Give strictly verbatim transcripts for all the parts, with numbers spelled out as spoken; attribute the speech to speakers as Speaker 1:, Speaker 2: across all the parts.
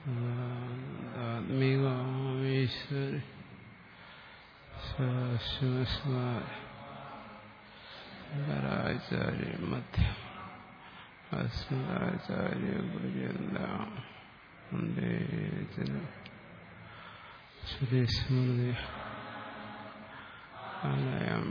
Speaker 1: ആത്മികാമീശ്വരി ശങ്കരാചാര്യ മധ്യം അസ്മദാചാര്യ ഗുരുജന്താം വന്ദേ ശ്രീസ്മൃതി ആലയം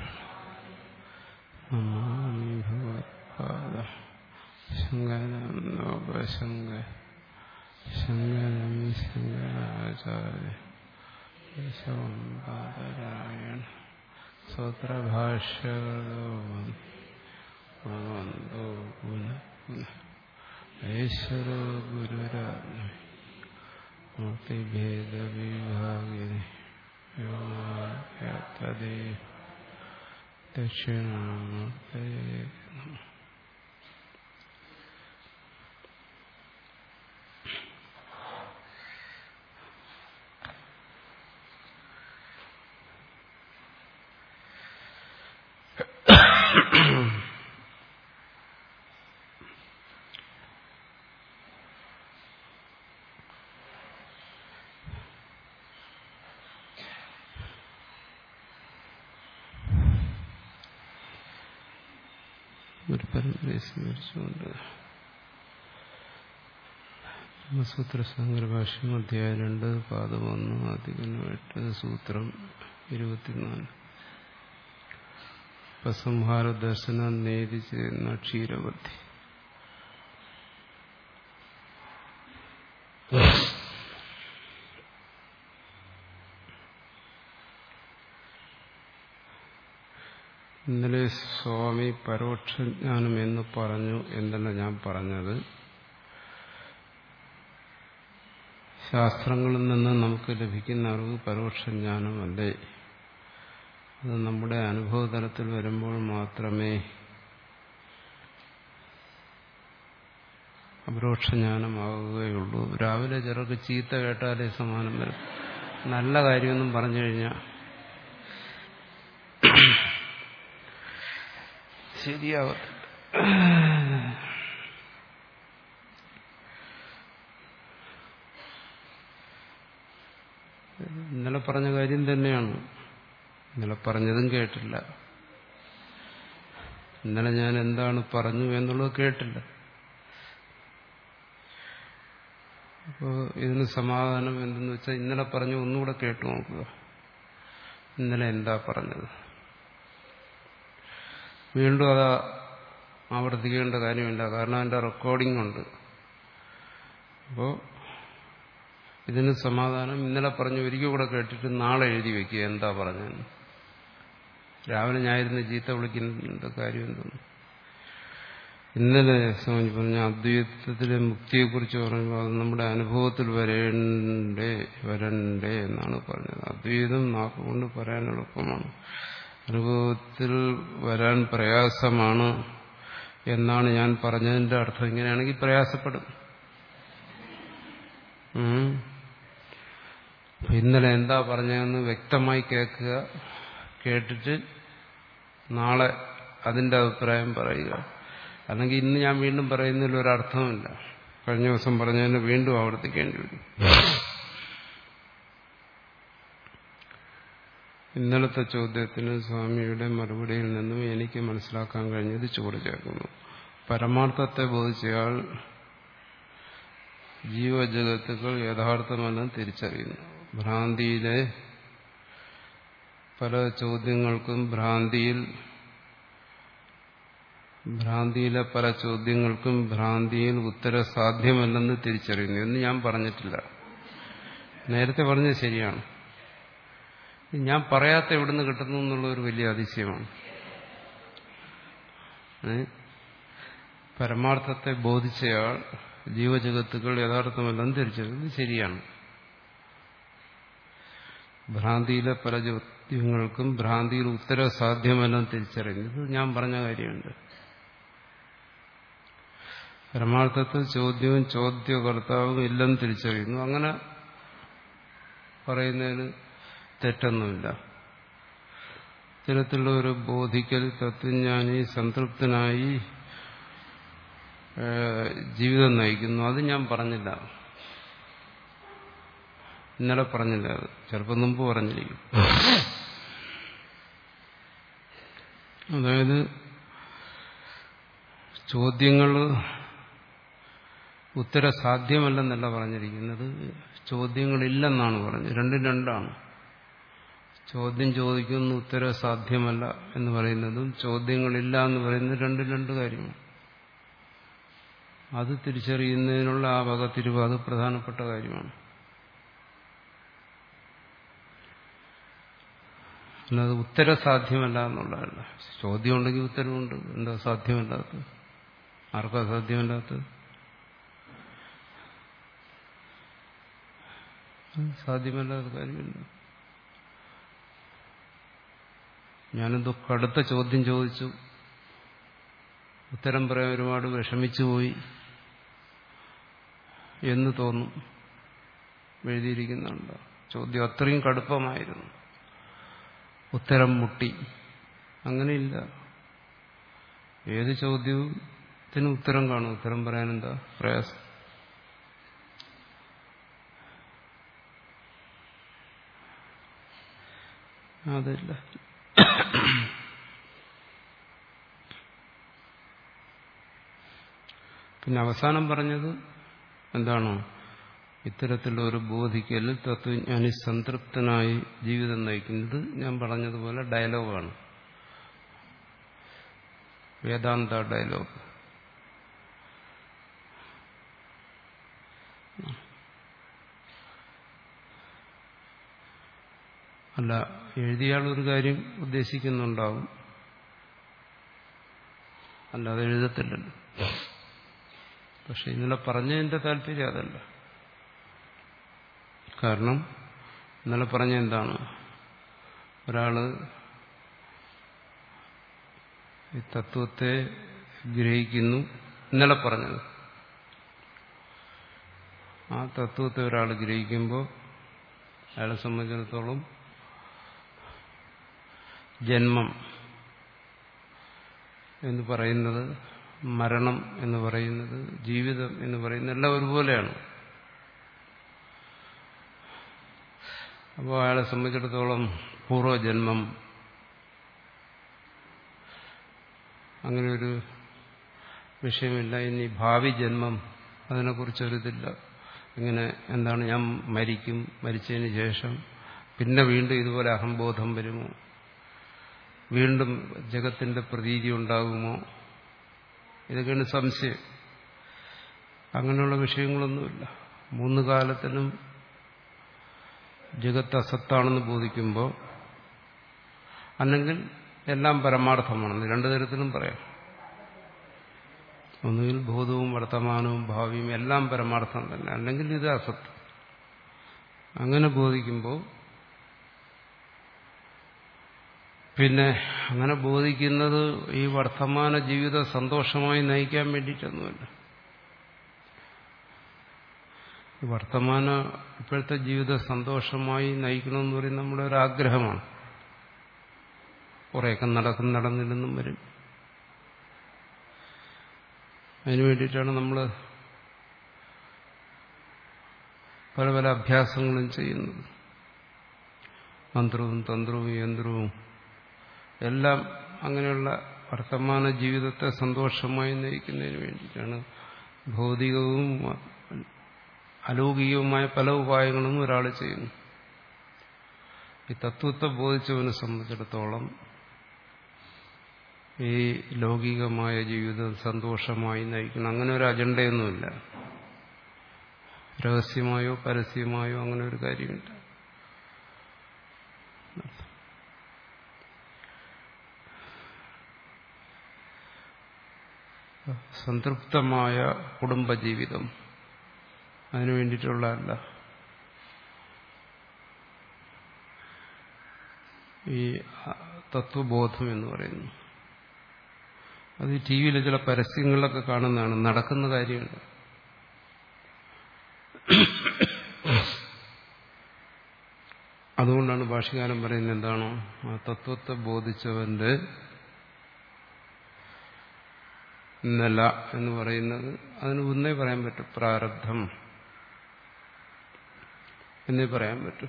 Speaker 1: നമാമി ഭഗവത്പാദ ശങ്കരം ലോകശങ്കര ശങ്കരം ശങ്കരാചാര്യ കേശവം പാദരായണ സൂത്രഭാഷ്യകളോ ഭഗവന്തോ പുനഃ പുനഃ ഈശ്വരോ ഗുരുരാത്മ മൂർത്തിഭേദവിഭാഗിനി വ്യോമാവ്യാപ്തദേ ദക്ഷിണാമൂർത്തയേ നമഃ. ഒരു പരമ്പരയെ സ്വീകരിച്ചുകൊണ്ട് ബ്രഹ്മസൂത്ര ശങ്കരഭാഷ്യം അധ്യായം രണ്ട് പാദം ഒന്ന് അധികം എട്ട് സൂത്രം ഇരുപത്തിനാല് ഉപസംഹാര ദർശനം നേതി ചെയ്യുന്ന ക്ഷീരവധി. ഇന്നലെ സ്വാമി പരോക്ഷജ്ഞാനം എന്ന് പറഞ്ഞു. എന്നല്ല ഞാൻ പറഞ്ഞത്, ശാസ്ത്രങ്ങളിൽ നിന്ന് നമുക്ക് ലഭിക്കുന്ന അറിവ് പരോക്ഷജ്ഞാനമല്ലേ, അത് നമ്മുടെ അനുഭവതലത്തിൽ വരുമ്പോൾ മാത്രമേ അപരോക്ഷജ്ഞാനമാകുകയുള്ളൂ. രാവിലെ ചിലർക്ക് ചീത്ത കേട്ടാലേ സമാനം വരും. നല്ല കാര്യമൊന്നും പറഞ്ഞു കഴിഞ്ഞാൽ ശരിയാവത്തില്ല. ഇന്നലെ പറഞ്ഞ കാര്യം തന്നെയാണ്. ഇന്നലെ പറഞ്ഞതും കേട്ടില്ല. ഇന്നലെ ഞാൻ എന്താണ് പറഞ്ഞു എന്നുള്ളത് കേട്ടില്ല. അപ്പോൾ ഇതിന് സമാധാനം എന്തെന്ന് വെച്ചാൽ ഇന്നലെ പറഞ്ഞു ഒന്നുകൂടെ കേട്ടു നോക്കുക. ഇന്നലെ എന്താ പറഞ്ഞത്, വീണ്ടും അത് ആവർത്തിക്കേണ്ട കാര്യമില്ല. കാരണം അതിൻ്റെ റെക്കോർഡിംഗ് ഉണ്ട്. അപ്പോൾ ഇതിന് സമാധാനം ഇന്നലെ പറഞ്ഞു ഒരിക്കൽ കൂടെ കേട്ടിട്ട് നാളെ എഴുതി വയ്ക്കുക എന്താ പറഞ്ഞതെന്ന്. രാവിലെ ഞാനിരുന്ന് ചീത്ത വിളിക്കുന്ന കാര്യം എന്തെന്ന്. ഇന്നലെ സ്വാമി പറഞ്ഞ അദ്വൈതത്തിലെ മുക്തിയെക്കുറിച്ച് പറയുമ്പോൾ അത് നമ്മുടെ അനുഭവത്തിൽ വരേണ്ടേ വരണ്ടേ എന്നാണ് പറഞ്ഞത്. അദ്വൈതം നാക്കുകൊണ്ട് പറയാൻ എളുപ്പമാണ്, അനുഭവത്തിൽ വരാൻ പ്രയാസമാണ് എന്നാണ് ഞാൻ പറഞ്ഞതിന്റെ അർത്ഥം. ഇങ്ങനെയാണെങ്കിൽ പ്രയാസപ്പെടും. ഇന്നലെ എന്താ പറഞ്ഞതെന്ന് വ്യക്തമായി കേൾക്കുക. കേട്ടിട്ട് നാളെ അതിന്റെ അഭിപ്രായം പറയുക. അല്ലെങ്കിൽ ഇന്ന് ഞാൻ വീണ്ടും പറയുന്നതിൽ ഒരർത്ഥമില്ല. കഴിഞ്ഞ ദിവസം പറഞ്ഞതിന് വീണ്ടും ആവർത്തിക്കേണ്ടി വരും. ഇന്നലത്തെ ചോദ്യത്തിന് സ്വാമിയുടെ മറുപടിയിൽ നിന്നും എനിക്ക് മനസ്സിലാക്കാൻ കഴിഞ്ഞത് ചൂട് ചേർക്കുന്നു. പരമാർത്ഥത്തെ ബോധിച്ചയാൾ ജീവജഗത്തുകൾ യഥാർത്ഥമല്ലെന്ന് തിരിച്ചറിയുന്നു. ഭ്രാന്തിയിലെ പല ചോദ്യങ്ങൾക്കും ഭ്രാന്തിയിൽ ഭ്രാന്തിയിലെ പല ചോദ്യങ്ങൾക്കും ഭ്രാന്തിയിൽ ഉത്തരം സാധ്യമല്ലെന്ന് തിരിച്ചറിയുന്നു എന്ന് ഞാൻ പറഞ്ഞിട്ടില്ല. നേരത്തെ പറഞ്ഞത് ശരിയാണ്. ഞാൻ പറയാത്ത എവിടുന്ന് കിട്ടുന്നു എന്നുള്ള ഒരു വലിയ അതിശയമാണ്. പരമാർത്ഥത്തെ ബോധിച്ചയാൾ ജീവജഗത്തുകൾ യഥാർത്ഥമല്ലെന്ന് തിരിച്ചറിയുന്നത് ശരിയാണ്. ഭ്രാന്തിയിലെ പല ചോദ്യങ്ങൾക്കും ഭ്രാന്തിയിൽ ഉത്തരം സാധ്യമല്ലെന്ന് തിരിച്ചറിയുന്നത് ഞാൻ പറഞ്ഞ കാര്യമുണ്ട്. പരമാർത്ഥത്തിൽ ചോദ്യവും ചോദ്യകർത്താവും ഇല്ലെന്ന് തിരിച്ചറിയുന്നു. അങ്ങനെ പറയുന്നതിന് തെറ്റൊന്നുമില്ല. ഇത്തരത്തിലുള്ള ഒരു ബോധിക്കൽ തത്വജ്ഞാനി സംതൃപ്തനായി ജീവിതം നയിക്കുന്നു. അത് ഞാൻ പറഞ്ഞില്ല. ഇന്നലെ പറഞ്ഞില്ല, അത് ചിലപ്പോൾ മുമ്പ് പറഞ്ഞിരിക്കും. അതായത് ചോദ്യങ്ങൾ ഉത്തര സാധ്യമല്ലെന്നല്ല പറഞ്ഞിരിക്കുന്നത്, ചോദ്യങ്ങളില്ലെന്നാണ് പറഞ്ഞത്. രണ്ടും രണ്ടാണ്. ചോദ്യം ചോദിക്കുന്ന ഉത്തരം സാധ്യമല്ല എന്ന് പറയുന്നതും ചോദ്യങ്ങളില്ല എന്ന് പറയുന്നത് രണ്ടും രണ്ട് കാര്യമാണ്. അത് തിരിച്ചറിയുന്നതിനുള്ള ആ വക തിരിവ് അത് പ്രധാനപ്പെട്ട കാര്യമാണ്. അല്ലാതെ ഉത്തരം സാധ്യമല്ല എന്നുള്ളതല്ല. ചോദ്യം ഉണ്ടെങ്കിൽ ഉത്തരവുണ്ട്. എന്താ സാധ്യമല്ലാത്തത്? ആർക്കാ സാധ്യമല്ലാത്തത്? സാധ്യമല്ലാത്ത കാര്യമില്ല. ഞാനെന്തോ കടുത്ത ചോദ്യം ചോദിച്ചു, ഉത്തരം പറയാൻ ഒരുപാട് വിഷമിച്ചുപോയി എന്ന് തോന്നും. എഴുതിയിരിക്കുന്നുണ്ട്. ചോദ്യം അത്രയും കടുപ്പമായിരുന്നു, ഉത്തരം മുട്ടി. അങ്ങനെയില്ല. ഏത് ചോദ്യത്തിനും ഉത്തരം കാണും. ഉത്തരം പറയാൻ എന്താ പ്രയാസം? അതില്ല. പിന്നെ അവസാനം പറഞ്ഞത് എന്താണോ, ഇത്തരത്തിലുള്ള ഒരു ബോധിക്കൽ തത്വജ്ഞാനി സംതൃപ്തനായി ജീവിതം നയിക്കുന്നത് ഞാൻ പറഞ്ഞതുപോലെ ഡയലോഗാണ്, വേദാന്ത ഡയലോഗ്. അല്ല, എഴുതിയാളൊരു കാര്യം ഉദ്ദേശിക്കുന്നുണ്ടാവും, അല്ലാതെ എഴുതത്തില്ലല്ലോ. പക്ഷെ ഇന്നലെ പറഞ്ഞതിന്റെ താല്പര്യം അതല്ല. കാരണം ഇന്നലെ പറഞ്ഞ എന്താണ്, ഒരാള് ഈ തത്വത്തെ ഗ്രഹിക്കുന്നു. ഇന്നലെ പറഞ്ഞത് ആ തത്വത്തെ ഒരാൾ ഗ്രഹിക്കുമ്പോൾ അയാളെ സംബന്ധിച്ചിടത്തോളം ജന്മം എന്ന് പറയുന്നത്, മരണം എന്ന് പറയുന്നത്, ജീവിതം എന്ന് പറയുന്നത് എല്ലാം ഒരുപോലെയാണ്. അപ്പോൾ അയാളെ സംബന്ധിച്ചിടത്തോളം പൂർവ്വജന്മം അങ്ങനെയൊരു വിഷയമില്ല. ഇനി ഭാവി ജന്മം, അതിനെക്കുറിച്ചൊരിതില്ല. ഇങ്ങനെ എന്താണ്, ഞാൻ മരിക്കും, മരിച്ചതിന് ശേഷം പിന്നെ വീണ്ടും ഇതുപോലെ അഹംബോധം വരുമോ, വീണ്ടും ജഗത്തിന്റെ പ്രതീതി ഉണ്ടാകുമോ, ഇതൊക്കെയാണ് സംശയം. അങ്ങനെയുള്ള വിഷയങ്ങളൊന്നുമില്ല. മൂന്ന് കാലത്തിനും ജഗത്ത് അസത്താണെന്ന് ബോധിക്കുമ്പോൾ, അല്ലെങ്കിൽ എല്ലാം പരമാർത്ഥമാണെന്ന് രണ്ടു തരത്തിലും പറയാം. ഒന്നുകിൽ ഭൂതവും വർത്തമാനവും ഭാവിയും എല്ലാം പരമാർത്ഥം തന്നെ, അല്ലെങ്കിൽ ഇത് അസത്ത്. അങ്ങനെ ബോധിക്കുമ്പോൾ പിന്നെ അങ്ങനെ ബോധിക്കുന്നത് ഈ വർത്തമാന ജീവിതം സന്തോഷമായി നയിക്കാൻ വേണ്ടിയിട്ടൊന്നുമല്ല. വർത്തമാന ഇപ്പോഴത്തെ ജീവിതം സന്തോഷമായി നയിക്കണമെന്ന് പറയുന്നത് നമ്മുടെ ഒരു ആഗ്രഹമാണ്. കുറേയൊക്കെ നടക്കും, നടന്നില്ലെന്നും വരും. അതിനു വേണ്ടിയിട്ടാണ് നമ്മൾ പല പല അഭ്യാസങ്ങളും ചെയ്യുന്നത്. മന്ത്രവും തന്ത്രവും യന്ത്രവും എല്ലാം അങ്ങനെയുള്ള വർത്തമാന ജീവിതത്തെ സന്തോഷമായി നയിക്കുന്നതിന് വേണ്ടിയിട്ടാണ്. ഭൗതികവും അലൗകികവുമായ പല ഉപായങ്ങളും ഒരാൾ ചെയ്യുന്നു. ഈ തത്വത്തെ ബോധിച്ചവനെ സംബന്ധിച്ചിടത്തോളം ഈ ലൗകികമായ ജീവിതം സന്തോഷമായി നയിക്കണം, അങ്ങനെ ഒരു അജണ്ടയൊന്നുമില്ല. രഹസ്യമായോ പരസ്യമായോ അങ്ങനെ ഒരു കാര്യമില്ല. സംതൃപ്തമായ കുടുംബജീവിതം, അതിനു വേണ്ടിയിട്ടുള്ളതല്ല. ഈ തത്വബോധം എന്ന് പറയുന്നു അത് ഈ ടി വിയിലെ ചില പരസ്യങ്ങളിലൊക്കെ കാണുന്നതാണ്, നടക്കുന്ന കാര്യമുണ്ട്. അതുകൊണ്ടാണ് ഭാഷ്യകാരൻ പറയുന്നത് എന്താണോ, ആ തത്വത്തെ ബോധിച്ചവന്റെ നില എന്ന് പറയുന്നത് അതിന് ഒന്നേ പറയാൻ പറ്റും, പ്രാരബ്ധം. എന്നേ പറയാൻ പറ്റൂ.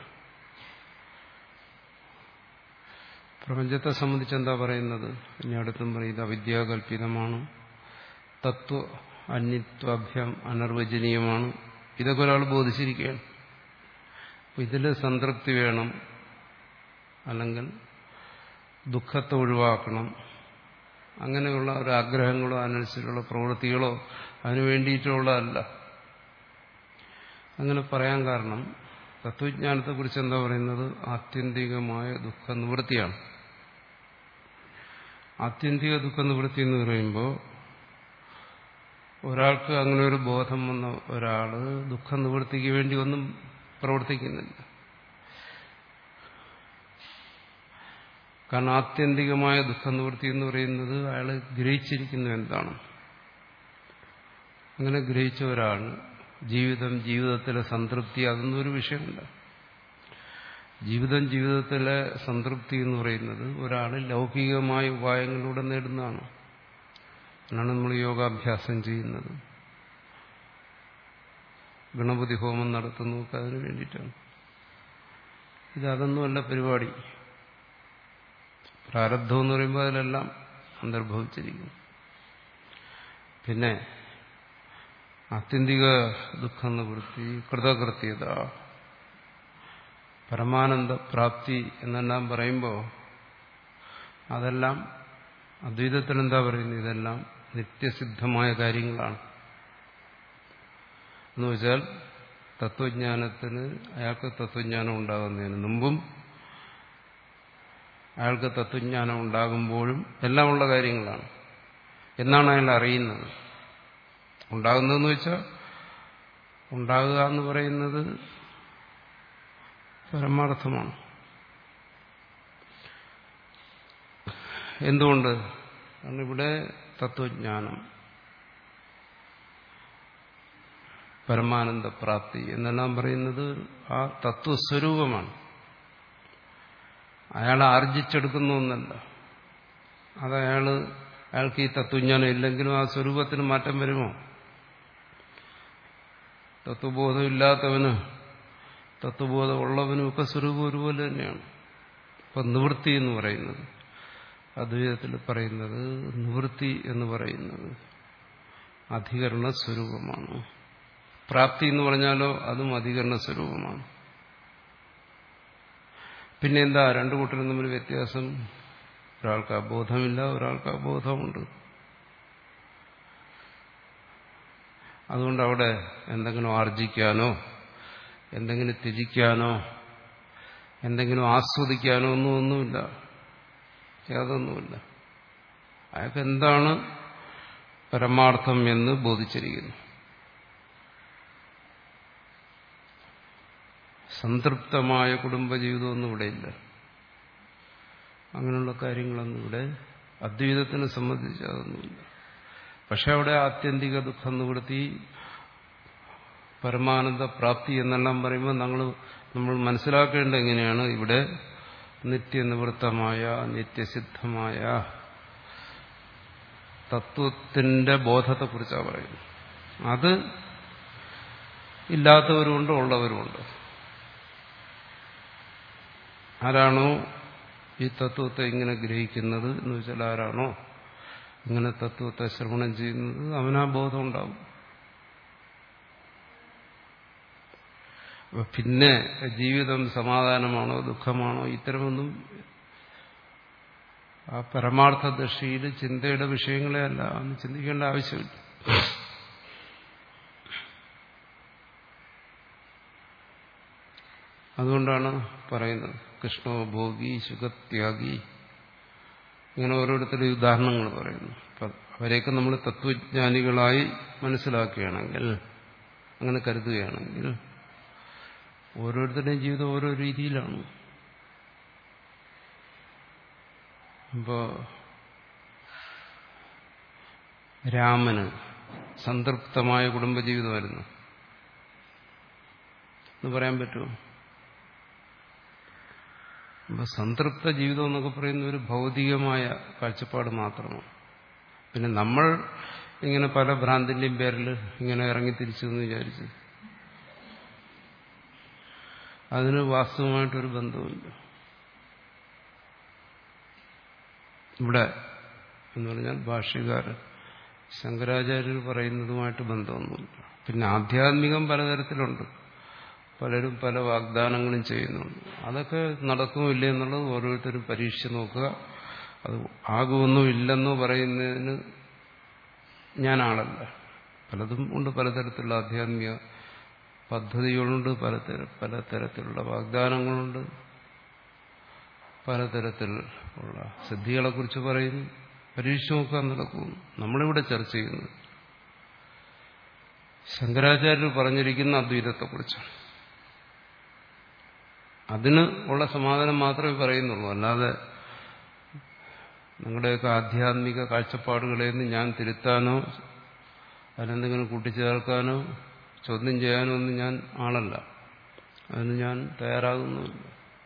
Speaker 1: പ്രപഞ്ചത്തെ സംബന്ധിച്ച് എന്താ പറയുന്നത്? ഇനി അടുത്തും പറയുന്നത് അവിദ്യാകൽപിതമാണ്, തത്വ അന്യത്വാഭ്യം അനർവചനീയമാണ്. ഇതൊക്കെ ഒരാൾ ബോധിച്ചിരിക്കുകയാണ്. ഇതിൽ സംതൃപ്തി വേണം, അല്ലെങ്കിൽ ദുഃഖത്തെ ഒഴിവാക്കണം, അങ്ങനെയുള്ള ഒരു ആഗ്രഹങ്ങളോ അനുസരിച്ചുള്ള പ്രവൃത്തികളോ അതിനു വേണ്ടിയിട്ടുള്ളതല്ല. അങ്ങനെ പറയാൻ കാരണം തത്വജ്ഞാനത്തെക്കുറിച്ച് എന്താ പറയുന്നത്? ആത്യന്തികമായ ദുഃഖ നിവൃത്തിയാണ്. ആത്യന്തിക ദുഃഖ നിവൃത്തി എന്ന് പറയുമ്പോൾ ഒരാൾക്ക് അങ്ങനെ ഒരു ബോധം വന്ന ഒരാള് ദുഃഖ നിവൃത്തിക്ക് വേണ്ടി ഒന്നും പ്രവർത്തിക്കുന്നില്ല. കാരണം ആത്യന്തികമായ ദുഃഖ നിവൃത്തി എന്ന് പറയുന്നത് അയാൾ ഗ്രഹിച്ചിരിക്കുന്നു എന്താണ്. അങ്ങനെ ഗ്രഹിച്ച ഒരാൾ ജീവിതം, ജീവിതത്തിലെ സംതൃപ്തി, അതൊന്നും ഒരു വിഷയമല്ല. ജീവിതം, ജീവിതത്തിലെ സംതൃപ്തി എന്ന് പറയുന്നത് ഒരാൾ ലൗകികമായ ഉപായങ്ങളിലൂടെ നേടുന്നതാണ്. അതിനാണ് നമ്മൾ യോഗാഭ്യാസം ചെയ്യുന്നത്, ഗണപതി ഹോമം നടത്തുന്നതൊക്കെ അതിനു വേണ്ടിയിട്ടാണ്. ഇതതൊന്നുമല്ല പരിപാടി. പ്രാരബ്ധം എന്ന് പറയുമ്പോൾ അതിലെല്ലാം അന്തർഭവിച്ചിരിക്കുന്നു. പിന്നെ ആത്യന്തിക ദുഃഖ നിവൃത്തി, കൃതകൃത്യത, പരമാനന്ദ പ്രാപ്തി എന്നെല്ലാം പറയുമ്പോൾ അതെല്ലാം അദ്വൈതത്തിൽ എന്താ പറയുന്നത്? ഇതെല്ലാം നിത്യസിദ്ധമായ കാര്യങ്ങളാണ്. എന്ന് വെച്ചാൽ തത്വജ്ഞാനത്തിന് അയാൾക്ക് തത്വജ്ഞാനം ഉണ്ടാകുന്നതിന് മുമ്പും അയാൾക്ക് തത്വജ്ഞാനം ഉണ്ടാകുമ്പോഴും എല്ലാമുള്ള കാര്യങ്ങളാണ് എന്നാണ് അയാൾ അറിയുന്നത്. ഉണ്ടാകുന്നതെന്ന് വെച്ചാൽ ഉണ്ടാകുക എന്ന് പറയുന്നത് പരമാർത്ഥമാണ്. എന്തുകൊണ്ട്? കാരണം ഇവിടെ തത്വജ്ഞാനം, പരമാനന്ദ പ്രാപ്തി എന്നെല്ലാം പറയുന്നത് ആ തത്വസ്വരൂപമാണ്. അയാൾ ആർജിച്ചെടുക്കുന്ന ഒന്നല്ല. അതയാള് അയാൾക്ക് ഈ തത്വജ്ഞാനം ഇല്ലെങ്കിലും ആ സ്വരൂപത്തിന് മാറ്റം വരുമോ? തത്വബോധം ഇല്ലാത്തവന് തത്വബോധം ഉള്ളവനും ഒക്കെ സ്വരൂപം ഒരുപോലെ തന്നെയാണ്. അപ്പൊ നിവൃത്തി എന്ന് പറയുന്നത്, അദ്വൈതത്തിൽ പറയുന്നത് നിവൃത്തി എന്ന് പറയുന്നത് അധികരണ സ്വരൂപമാണ്. പ്രാപ്തി എന്ന് പറഞ്ഞാലോ അതും അധികരണ സ്വരൂപമാണ്. പിന്നെ എന്താ രണ്ടു കൂട്ടരും തമ്മിൽ വ്യത്യാസം? ഒരാൾക്ക് അബോധമില്ല, ഒരാൾക്ക് അബോധമുണ്ട്. അതുകൊണ്ട് അവിടെ എന്തെങ്കിലും ആർജിക്കാനോ എന്തെങ്കിലും ത്യജിക്കാനോ എന്തെങ്കിലും ആസ്വദിക്കാനോ ഒന്നും ഒന്നുമില്ല, യാതൊന്നുമില്ല. അയാൾക്ക് എന്താണ് പരമാർത്ഥം എന്ന് ബോധിച്ചിരിക്കുന്നു. സംതൃപ്തമായ കുടുംബജീവിതമൊന്നും ഇവിടെയില്ല. അങ്ങനെയുള്ള കാര്യങ്ങളൊന്നും ഇവിടെ അദ്വൈതത്തിനെ സംബന്ധിച്ച് അതൊന്നുമില്ല. പക്ഷെ അവിടെ ആത്യന്തിക ദുഃഖം നിവൃത്തി, പരമാനന്ദ പ്രാപ്തി എന്നെല്ലാം പറയുമ്പോൾ നമ്മൾ നമ്മൾ മനസ്സിലാക്കേണ്ടത് എങ്ങനെയാണ്? ഇവിടെ നിത്യനിവൃത്തമായ നിത്യസിദ്ധമായ തത്വത്തിന്റെ ബോധത്തെക്കുറിച്ചാണ് പറയുന്നത്. അത് ഇല്ലാത്തവരുമുണ്ട്, ഉള്ളവരുമുണ്ട്. ആരാണോ ഈ തത്വത്തെ ഇങ്ങനെ ഗ്രഹിക്കുന്നത് എന്ന് വെച്ചാൽ ആരാണോ ഇങ്ങനെ തത്വത്തെ ശ്രവണം ചെയ്യുന്നത് അവനാ ബോധം ഉണ്ടാവും. പിന്നെ ജീവിതം സമാധാനമാണോ ദുഃഖമാണോ ഇത്തരമൊന്നും ആ പരമാർത്ഥ ദൃഷ്ടിയിൽ ചിന്തയുടെ വിഷയങ്ങളെ അല്ല, അന്ന് ചിന്തിക്കേണ്ട ആവശ്യമില്ല. അതുകൊണ്ടാണ് പറയുന്നത് കൃഷ്ണോ ഭോഗി സുഖത്യാഗി, ഇങ്ങനെ ഓരോരുത്തരുടെ ഉദാഹരണങ്ങൾ പറയുന്നു. അവരെയൊക്കെ നമ്മൾ തത്വജ്ഞാനികളായി മനസ്സിലാക്കുകയാണെങ്കിൽ, അങ്ങനെ കരുതുകയാണെങ്കിൽ, ഓരോരുത്തരുടെയും ജീവിതം ഓരോ രീതിയിലാണ്. ഇപ്പോ രാമന് സംതൃപ്തമായ കുടുംബജീവിതമായിരുന്നു എന്ന് പറയാൻ പറ്റുമോ? അപ്പൊ സംതൃപ്ത ജീവിതം എന്നൊക്കെ പറയുന്ന ഒരു ഭൗതികമായ കാഴ്ചപ്പാട് മാത്രമാണ്. പിന്നെ നമ്മൾ ഇങ്ങനെ പല ഭ്രാന്തിന്റെയും പേരിൽ ഇങ്ങനെ ഇറങ്ങിത്തിരിച്ചു എന്ന് വിചാരിച്ച് അതിന് വാസ്തവമായിട്ടൊരു ബന്ധവുമില്ല. ഇവിടെ എന്ന് പറഞ്ഞാൽ ഭാഷ്യകാരൻ ശങ്കരാചാര്യർ പറയുന്നതുമായിട്ട് ബന്ധമൊന്നുമില്ല. പിന്നെ ആധ്യാത്മികം പലതരത്തിലുണ്ട്, പലരും പല വാഗ്ദാനങ്ങളും ചെയ്യുന്നുണ്ട്. അതൊക്കെ നടക്കുമോ ഇല്ലേ എന്നുള്ളത് ഓരോരുത്തരും പരീക്ഷിച്ച് നോക്കുക. അത് ആകുമെന്നോ ഇല്ലെന്നോ പറയുന്നതിന് ഞാൻ ആളല്ല. പലതും ഉണ്ട്, പലതരത്തിലുള്ള ആധ്യാത്മിക പദ്ധതികളുണ്ട്, പലതര പലതരത്തിലുള്ള വാഗ്ദാനങ്ങളുണ്ട്, പലതരത്തിലുള്ള സിദ്ധികളെക്കുറിച്ച് പറയുന്നു. പരീക്ഷിച്ച് നോക്കാൻ നടക്കും. നമ്മളിവിടെ ചർച്ച ചെയ്യുന്നത് ശങ്കരാചാര്യർ പറഞ്ഞിരിക്കുന്ന അദ്വൈതത്തെക്കുറിച്ചാണ്. അതിന് ഉള്ള സമാധാനം മാത്രമേ പറയുന്നുള്ളൂ. അല്ലാതെ നിങ്ങളുടെയൊക്കെ ആധ്യാത്മിക കാഴ്ചപ്പാടുകളെയൊന്നും ഞാൻ തിരുത്താനോ അതിനെന്തെങ്കിലും കൂട്ടിച്ചേർക്കാനോ ചോദ്യം ചെയ്യാനോ ഒന്നും ഞാൻ ആളല്ല. അതിന് ഞാൻ തയ്യാറാകുന്നുമില്ല.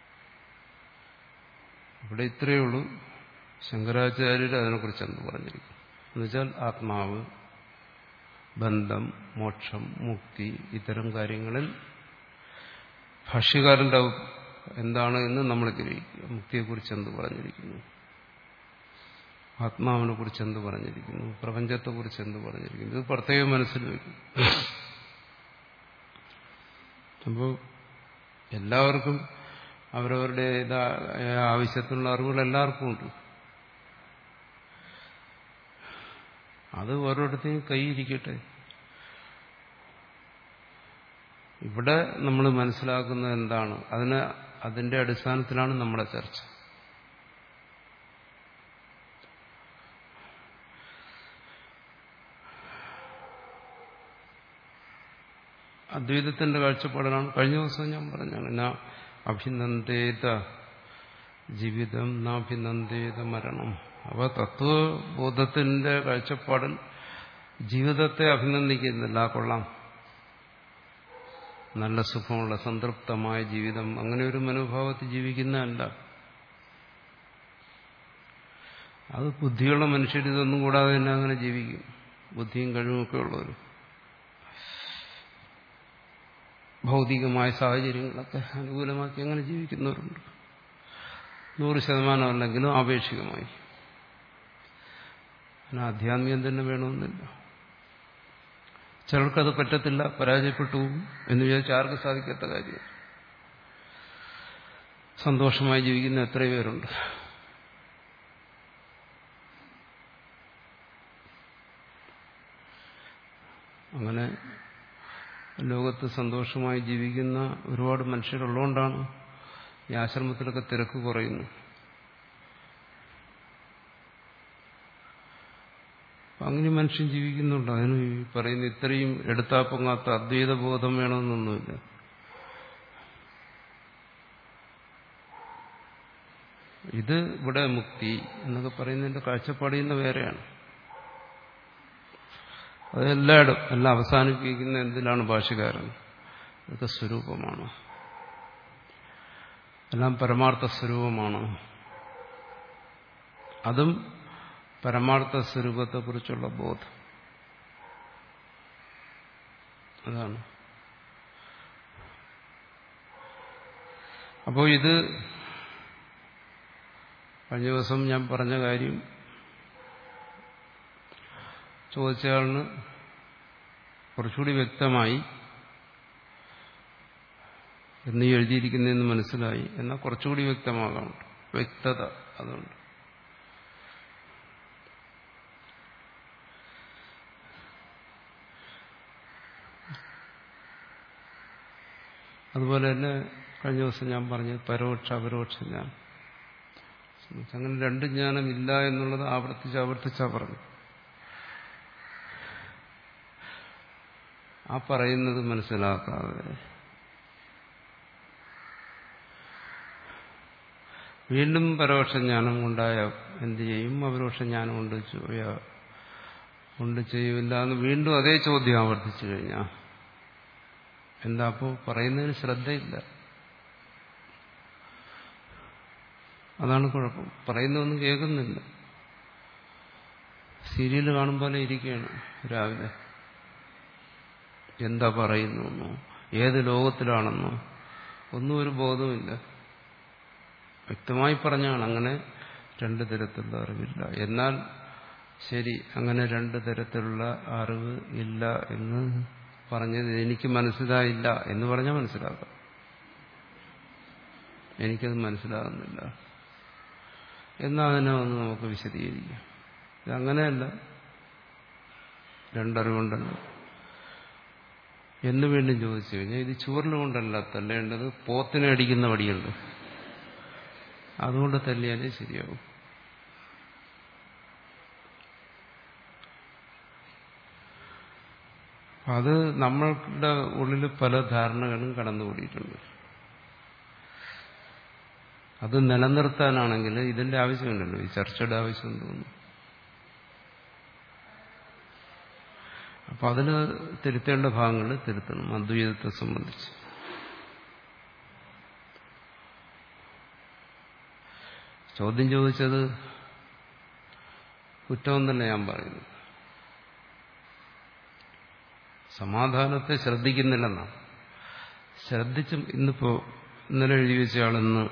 Speaker 1: ഇവിടെ ഇത്രയേ ഉള്ളൂ. ശങ്കരാചാര്യർ അതിനെക്കുറിച്ച് എന്ത് പറഞ്ഞിരിക്കും എന്നുവെച്ചാൽ ആത്മാവ്, ബന്ധം, മോക്ഷം, മുക്തി, ഇത്തരം കാര്യങ്ങളിൽ ഭാഷ്യകാരന്റെ എന്താണ് എന്ന് നമ്മൾ ഗ്രഹിക്കുക. മുക്തിയെക്കുറിച്ച് എന്ത് പറഞ്ഞിരിക്കുന്നു, ആത്മാവിനെ കുറിച്ച് എന്ത് പറഞ്ഞിരിക്കുന്നു, പ്രപഞ്ചത്തെക്കുറിച്ച് എന്ത് പറഞ്ഞിരിക്കുന്നു, ഇത് പ്രത്യേകം മനസ്സിൽ വയ്ക്കും. അപ്പോൾ എല്ലാവർക്കും അവരവരുടെ ആവശ്യത്തിനുള്ള അറിവുകൾ എല്ലാവർക്കും ഉണ്ട്. അത് ഓരോരുത്തരും കൈയിരിക്കട്ടെ. ഇവിടെ നമ്മൾ മനസ്സിലാക്കുന്നത് എന്താണ്, അതിന് അതിന്റെ അടിസ്ഥാനത്തിലാണ് നമ്മുടെ ചർച്ച. അദ്വൈതത്തിന്റെ കാഴ്ചപ്പാടിലാണ്. കഴിഞ്ഞ ദിവസം ഞാൻ പറഞ്ഞാണ്, ന അഭിനന്ദേത ജീവിതം നാഭിനന്ദേത മരണം. അപ്പൊ തത്വബോധത്തിന്റെ കാഴ്ചപ്പാടിൽ ജീവിതത്തെ അഭിനന്ദിക്കുന്നില്ല. കൊള്ളാം, നല്ല സുഖമുള്ള സംതൃപ്തമായ ജീവിതം, അങ്ങനെ ഒരു മനോഭാവത്തിൽ ജീവിക്കുന്നതല്ല. അത് ബുദ്ധിയുള്ള മനുഷ്യർ ഇതൊന്നും കൂടാതെ തന്നെ അങ്ങനെ ജീവിക്കും. ബുദ്ധിയും കഴിവുമൊക്കെ ഉള്ളവർ ഭൗതികമായ സാഹചര്യങ്ങളൊക്കെ അനുകൂലമാക്കി അങ്ങനെ ജീവിക്കുന്നവരുണ്ട്. നൂറ് ശതമാനം അല്ലെങ്കിലും ആപേക്ഷികമായി. അങ്ങനെ ആധ്യാത്മികം തന്നെ വേണമെന്നില്ല. ചിലർക്കത് പറ്റത്തില്ല, പരാജയപ്പെട്ടു എന്ന് വിചാരിച്ച് ആർക്കും സാധിക്കാത്ത കാര്യം. സന്തോഷമായി ജീവിക്കുന്ന എത്രയോ പേരുണ്ട്. അങ്ങനെ ലോകത്ത് സന്തോഷമായി ജീവിക്കുന്ന ഒരുപാട് മനുഷ്യരുള്ളതുകൊണ്ടാണ് ഈ ആശ്രമത്തിലൊക്കെ തിരക്ക് കുറയുന്നു. അങ്ങനെ മനുഷ്യൻ ജീവിക്കുന്നുണ്ട്. അതിന് പറയുന്ന ഇത്രയും എടുത്താപ്പൊങ്ങാത്ത അദ്വൈത ബോധം വേണമെന്നൊന്നുമില്ല. ഇത് ഇവിടെ മുക്തി എന്നൊക്കെ പറയുന്നതിന്റെ കാഴ്ചപ്പാടിൽ വേറെയാണ്. അതെല്ലായിടും എല്ലാം അവസാനിപ്പിക്കുന്ന എന്തിലാണ് ഭാഷ്യകാരൻ? ഇതൊക്കെ സ്വരൂപമാണ്, എല്ലാം പരമാർത്ഥ സ്വരൂപമാണ്. അതും പരമാർത്ഥ സ്വരൂപത്തെക്കുറിച്ചുള്ള ബോധം. അതാണ്. അപ്പോൾ ഇത് കഴിഞ്ഞ ദിവസം ഞാൻ പറഞ്ഞ കാര്യം ചോദിച്ചയാളിന് കുറച്ചുകൂടി വ്യക്തമായി എന്ന് എഴുതിയിരിക്കുന്നതെന്ന് മനസ്സിലായി. എന്നാൽ കുറച്ചുകൂടി വ്യക്തമാകാനുണ്ട്, വ്യക്തത അതുകൊണ്ട്. അതുപോലെ തന്നെ കഴിഞ്ഞ ദിവസം ഞാൻ പറഞ്ഞത് പരോക്ഷ അപരോക്ഷ ജ്ഞാനം. അങ്ങനെ രണ്ട് ജ്ഞാനം ഇല്ല എന്നുള്ളത് ആവർത്തിച്ച് ആവർത്തിച്ചാ പറഞ്ഞു. ആ പറയുന്നത് മനസ്സിലാക്കാതെ വീണ്ടും പരോക്ഷ ജ്ഞാനം കൊണ്ടായ എന്ത് ചെയ്യും, അപരോക്ഷ ജ്ഞാനം കൊണ്ട് കൊണ്ട് ചെയ്യില്ല എന്ന് വീണ്ടും അതേ ചോദ്യം ആവർത്തിച്ചു കഴിഞ്ഞാൽ എന്താ? അപ്പോൾ പറയുന്നതിന് ശ്രദ്ധയില്ല. അതാണ് കുഴപ്പം. പറയുന്നതൊന്നും കേൾക്കുന്നില്ല. സീരിയൽ കാണും പോലെ ഇരിക്കുകയാണ് രാവിലെ. എന്താ പറയുന്നു, ഏത് ലോകത്തിലാണെന്നോ ഒന്നും ഒരു ബോധവുമില്ല. വ്യക്തമായി പറഞ്ഞാണ് അങ്ങനെ രണ്ടു തരത്തിലുള്ള അറിവില്ല. എന്നാൽ ശരി, അങ്ങനെ രണ്ടു തരത്തിലുള്ള അറിവ് ഇല്ല എന്ന് പറഞ്ഞത് എനിക്ക് മനസ്സിലായില്ല എന്ന് പറഞ്ഞാൽ മനസ്സിലാക്കാം. എനിക്കത് മനസ്സിലാകുന്നില്ല എന്നാൽ അതിനെ ഒന്ന് നമുക്ക് വിശദീകരിക്കാം. ഇതങ്ങനെയല്ല, രണ്ടറിവുണ്ടല്ലോ എന്ന് വീണ്ടും ചോദിച്ചു കഴിഞ്ഞാൽ ഇത് ചുവറിലുകൊണ്ടല്ല തല്ലേണ്ടത്, പോത്തിനെ അടിക്കുന്ന വടിയുണ്ട്, അതുകൊണ്ട് തല്ലിയാലേ ശരിയാവും. അത് നമ്മളുടെ ഉള്ളിൽ പല ധാരണകളും കടന്നുകൂടിയിട്ടുണ്ട്. അത് നിലനിർത്താനാണെങ്കിൽ ഇതിന്റെ ആവശ്യമുണ്ടല്ലോ, ഈ ചർച്ചയുടെ ആവശ്യം തോന്നുന്നു. അപ്പൊ അതിന് തിരുത്തേണ്ട ഭാഗങ്ങൾ തിരുത്തണം അദ്വൈതത്തെ സംബന്ധിച്ച്. ചോദ്യം ചോദിച്ചത് കുറ്റമെന്നല്ല ഞാൻ പറയുന്നു, സമാധാനത്തെ ശ്രദ്ധിക്കുന്നില്ലെന്നാണ്. ശ്രദ്ധിച്ചും ഇന്നിപ്പോ ഇന്നലെ എഴുതി വെച്ചയാളെന്ന്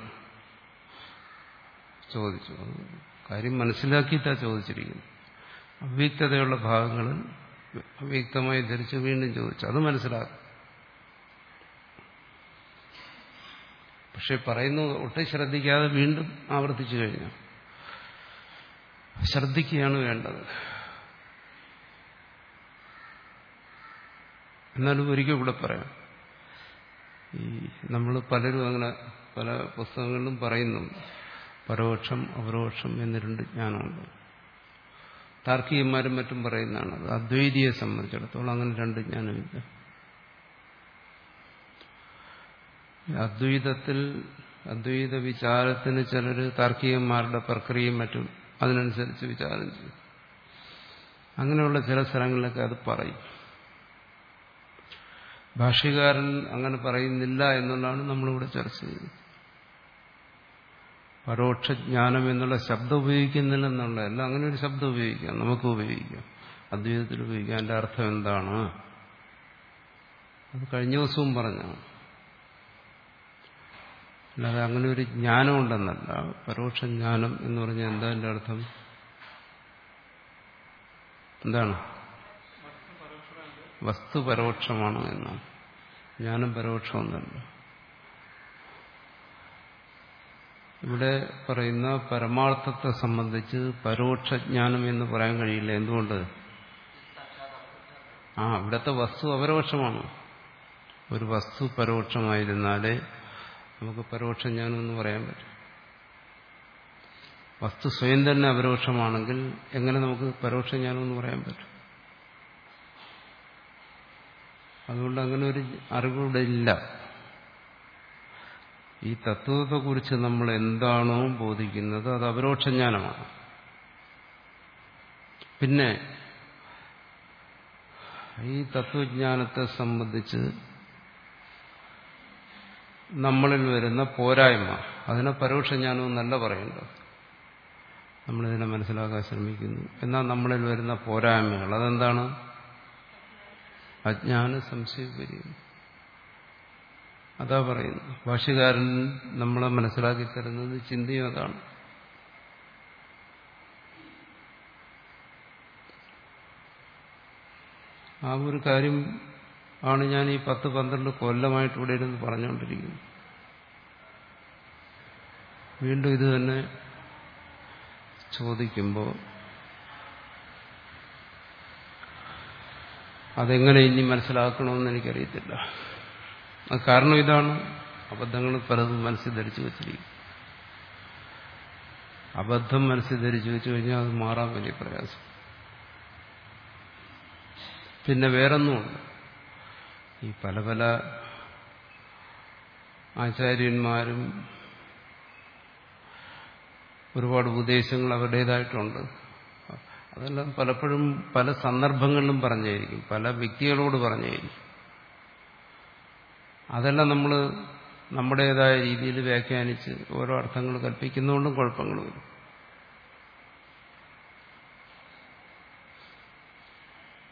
Speaker 1: ചോദിച്ചു, കാര്യം മനസ്സിലാക്കിയിട്ടാ ചോദിച്ചിരിക്കുന്നു. അവ്യക്തതയുള്ള ഭാഗങ്ങളിൽ അവ്യക്തമായി ധരിച്ച് വീണ്ടും ചോദിച്ചു, അത് മനസ്സിലാക്കും. പക്ഷെ പറയുന്നു ഒട്ടും ശ്രദ്ധിക്കാതെ വീണ്ടും ആവർത്തിച്ചു കഴിഞ്ഞു. ശ്രദ്ധിക്കുകയാണ് വേണ്ടത്. എന്നാലും ഒരിക്കൽ കൂടെ പറയാം, ഈ നമ്മൾ പലരും അങ്ങനെ പല പുസ്തകങ്ങളിലും പറയുന്നുണ്ട് പരോക്ഷം അപരോക്ഷം എന്ന് രണ്ട് ജ്ഞാനമുണ്ട്. താർക്കികന്മാരും മറ്റും പറയുന്നതാണ്. അത് അദ്വൈതിയെ സംബന്ധിച്ചിടത്തോളം അങ്ങനെ രണ്ട് ജ്ഞാനമില്ല. അദ്വൈതത്തിൽ അദ്വൈത വിചാരത്തിന് ചിലർ താർക്കികന്മാരുടെ പ്രക്രിയയും മറ്റും അതിനനുസരിച്ച് വിചാരം ചെയ്യും. അങ്ങനെയുള്ള ചില സ്ഥലങ്ങളിലൊക്കെ അത് പറയും. ഭാഷ്യകാരൻ അങ്ങനെ പറയുന്നില്ല എന്നുള്ളതാണ് നമ്മളിവിടെ ചർച്ച ചെയ്യുന്നത്. പരോക്ഷജ്ഞാനം എന്നുള്ള ശബ്ദം ഉപയോഗിക്കുന്നില്ലെന്നുള്ളതല്ല, അങ്ങനെ ഒരു ശബ്ദം ഉപയോഗിക്കാം, നമുക്ക് ഉപയോഗിക്കാം, അദ്വൈതത്തിൽ ഉപയോഗിക്കാം. അതിന്റെ അർത്ഥം എന്താണ്? അത് കഴിഞ്ഞ ദിവസവും പറഞ്ഞാണ്. അല്ലാതെ അങ്ങനെ ഒരു ജ്ഞാനം ഉണ്ടെന്നല്ല. പരോക്ഷജ്ഞാനം എന്ന് പറഞ്ഞാൽ എന്താ അതിന്റെ അർത്ഥം? എന്താണ്? വസ്തു പരോക്ഷമാണ് എന്നാണ്. ജ്ഞാനം പരോക്ഷമൊന്നല്ല. ഇവിടെ പറയുന്ന പരമാർത്ഥത്തെ സംബന്ധിച്ച് പരോക്ഷജ്ഞാനം എന്ന് പറയാൻ കഴിയില്ല. എന്തുകൊണ്ട്? ആ ഇവിടുത്തെ വസ്തു അപരോക്ഷമാണ്. ഒരു വസ്തു പരോക്ഷമായിരുന്നാലേ നമുക്ക് പരോക്ഷജ്ഞാനം എന്ന് പറയാൻ പറ്റും. വസ്തു സ്വയം തന്നെ അപരോക്ഷമാണെങ്കിൽ എങ്ങനെ നമുക്ക് പരോക്ഷജ്ഞാനം എന്ന് പറയാൻ പറ്റും? അതുകൊണ്ട് അങ്ങനെ ഒരു അറിവിവിടെ ഇല്ല. ഈ തത്വത്തെക്കുറിച്ച് നമ്മൾ എന്താണോ ബോധിക്കുന്നത് അത് അപരോക്ഷജ്ഞാനമാണ്. പിന്നെ ഈ തത്വജ്ഞാനത്തെ സംബന്ധിച്ച് നമ്മളിൽ വരുന്ന പോരായ്മ, അതിനെ പരോക്ഷജ്ഞാനം എന്നല്ല പറയേണ്ടത്. നമ്മളിതിനെ മനസ്സിലാക്കാൻ ശ്രമിക്കുന്നു. എന്നാൽ നമ്മളിൽ വരുന്ന പോരായ്മകൾ അതെന്താണ്? അജ്ഞാന സംശയപരിയും. അതാ പറയുന്നു. ഭാഷ്യകാരൻ നമ്മളെ മനസ്സിലാക്കി തരുന്നത് ചിന്തയും അതാണ്. ആ ഒരു കാര്യം ആണ് ഞാൻ ഈ പത്ത് പന്ത്രണ്ട് കൊല്ലമായിട്ട് ഇവിടെ ഇരുന്ന് പറഞ്ഞുകൊണ്ടിരിക്കുന്നത്. വീണ്ടും ഇത് തന്നെ ചോദിക്കുമ്പോൾ അതെങ്ങനെ ഇനി മനസ്സിലാക്കണമെന്ന് എനിക്കറിയത്തില്ല. അത് കാരണം ഇതാണ്, അബദ്ധങ്ങൾ പലതും മനസ്സിൽ ധരിച്ചു വച്ചിരിക്കും. അബദ്ധം മനസ്സിൽ ധരിച്ചു വെച്ചു കഴിഞ്ഞാൽ അത് മാറാൻ വലിയ പ്രയാസം. പിന്നെ വേറൊന്നുമുണ്ട്. ഈ പല പല ആചാര്യന്മാരും ഒരുപാട് ഉപദേശങ്ങൾ അവരുടേതായിട്ടുണ്ട്. അതെല്ലാം പലപ്പോഴും പല സന്ദർഭങ്ങളിലും പറഞ്ഞായിരിക്കും, പല വ്യക്തികളോട് പറഞ്ഞായിരിക്കും. അതെല്ലാം നമ്മൾ നമ്മുടേതായ രീതിയിൽ വ്യാഖ്യാനിച്ച് ഓരോ അർത്ഥങ്ങൾ കൽപ്പിക്കുന്നതുകൊണ്ടും കുഴപ്പങ്ങൾ വരും.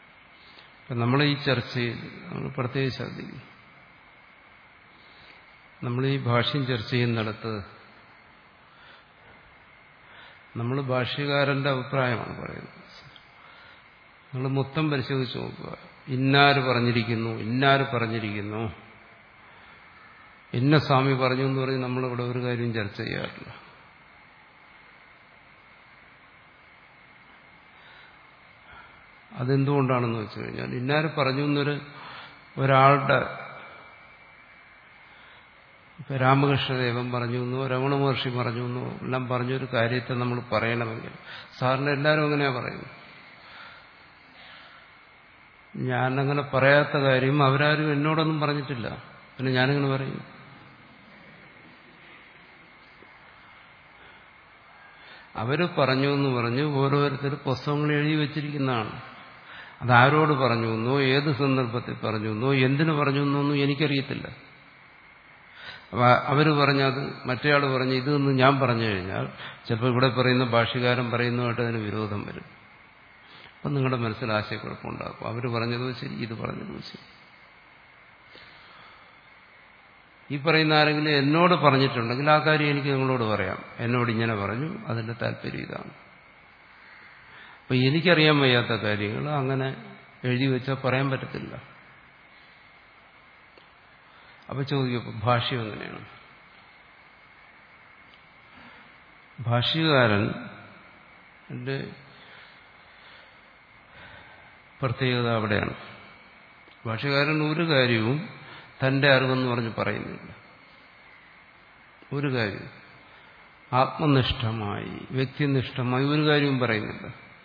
Speaker 1: അപ്പം നമ്മൾ ഈ ചർച്ചയിൽ നമ്മൾ പ്രത്യേകിച്ച് ശ്രദ്ധിക്കും. നമ്മൾ ഈ ഭാഷ്യം ചർച്ച ചെയ്യുന്നിടത്ത് നമ്മൾ ഭാഷ്യകാരന്റെ അഭിപ്രായമാണ് പറയുന്നത്. നിങ്ങൾ മൊത്തം പരിശോധിച്ച് നോക്കുക. ഇന്നാര് പറഞ്ഞിരിക്കുന്നു, ഇന്നാര് പറഞ്ഞിരിക്കുന്നു, ഇന്ന സ്വാമി പറഞ്ഞു എന്ന് പറഞ്ഞ് നമ്മളിവിടെ ഒരു കാര്യം ചർച്ച ചെയ്യാറില്ല. അതെന്തുകൊണ്ടാണെന്ന് വെച്ച് കഴിഞ്ഞാൽ ഇന്നാര് പറഞ്ഞു എന്നൊരു ഒരാളുടെ ഇപ്പൊ രാമകൃഷ്ണദേവൻ പറഞ്ഞു എന്നോ രമണ മഹർഷി പറഞ്ഞു എന്നോ എല്ലാം പറഞ്ഞൊരു കാര്യത്തെ നമ്മൾ പറയണമെങ്കിൽ സാറിന് എല്ലാവരും അങ്ങനെയാ പറയുന്നു. ഞാനങ്ങനെ പറയാത്ത കാര്യം അവരാരും എന്നോടൊന്നും പറഞ്ഞിട്ടില്ല, പിന്നെ ഞാനിങ്ങനെ പറയും. അവര് പറഞ്ഞു എന്ന് പറഞ്ഞ് ഓരോരുത്തർ പുസ്തകങ്ങൾ എഴുതി വച്ചിരിക്കുന്നതാണ്. അതാരോട് പറഞ്ഞു എന്നോ ഏത് സന്ദർഭത്തിൽ പറഞ്ഞു എന്നോ എന്തിനു പറഞ്ഞു എന്നൊന്നും എനിക്കറിയത്തില്ല. അപ്പൊ അവര് പറഞ്ഞത് മറ്റേയാൾ പറഞ്ഞു ഇതെന്ന് ഞാൻ പറഞ്ഞു കഴിഞ്ഞാൽ ചിലപ്പോൾ ഇവിടെ പറയുന്ന ഭാഷ്യകാരൻ പറയുന്നതുമായിട്ട് അതിന് വിരോധം വരും. അപ്പം നിങ്ങളുടെ മനസ്സിൽ ആശയക്കുഴപ്പമുണ്ടാക്കും. അവർ പറഞ്ഞതും ശരി, ഇത് പറഞ്ഞതും ശരി. ഈ പറയുന്ന ആരെങ്കിലും എന്നോട് പറഞ്ഞിട്ടുണ്ടെങ്കിൽ ആ കാര്യം എനിക്ക് നിങ്ങളോട് പറയാം. എന്നോട് ഇങ്ങനെ പറഞ്ഞു, അതിന്റെ താല്പര്യം ഇതാണ്. അപ്പൊ എനിക്കറിയാൻ വയ്യാത്ത കാര്യങ്ങൾ അങ്ങനെ എഴുതി വെച്ചാൽ പറയാൻ പറ്റത്തില്ല. അപ്പൊ ചോദിക്കും ഭാഷ്യം എങ്ങനെയാണ്? ഭാഷ്യകാരൻ എന്റെ പ്രത്യേകത അവിടെയാണ്. ഭാഷ്യകാരൻ ഒരു കാര്യവും തന്റെ അറിവെന്ന് പറഞ്ഞ് പറയുന്നില്ല. ഒരു കാര്യം ആത്മനിഷ്ഠമായി വ്യക്തിനിഷ്ഠമായി ഒരു കാര്യവും പറയുന്നില്ല.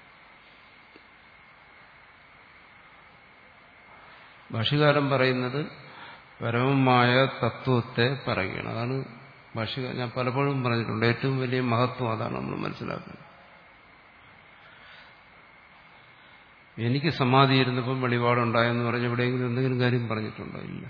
Speaker 1: ഭാഷ്യകാരൻ പറയുന്നത് പരമമായ തത്വത്തെ പറയുകയാണ്. അതാണ് ഭാഷ്യകാരൻ, ഞാൻ പലപ്പോഴും പറഞ്ഞിട്ടുണ്ട്, ഏറ്റവും വലിയ മഹത്വം അതാണ് നമ്മൾ മനസ്സിലാക്കുന്നത്. എനിക്ക് സമാധി ഇരുന്നപ്പം വെളിപാടുണ്ടായെന്ന് പറഞ്ഞ് എവിടെയെങ്കിലും എന്തെങ്കിലും കാര്യം പറഞ്ഞിട്ടുണ്ടോ? ഇല്ല.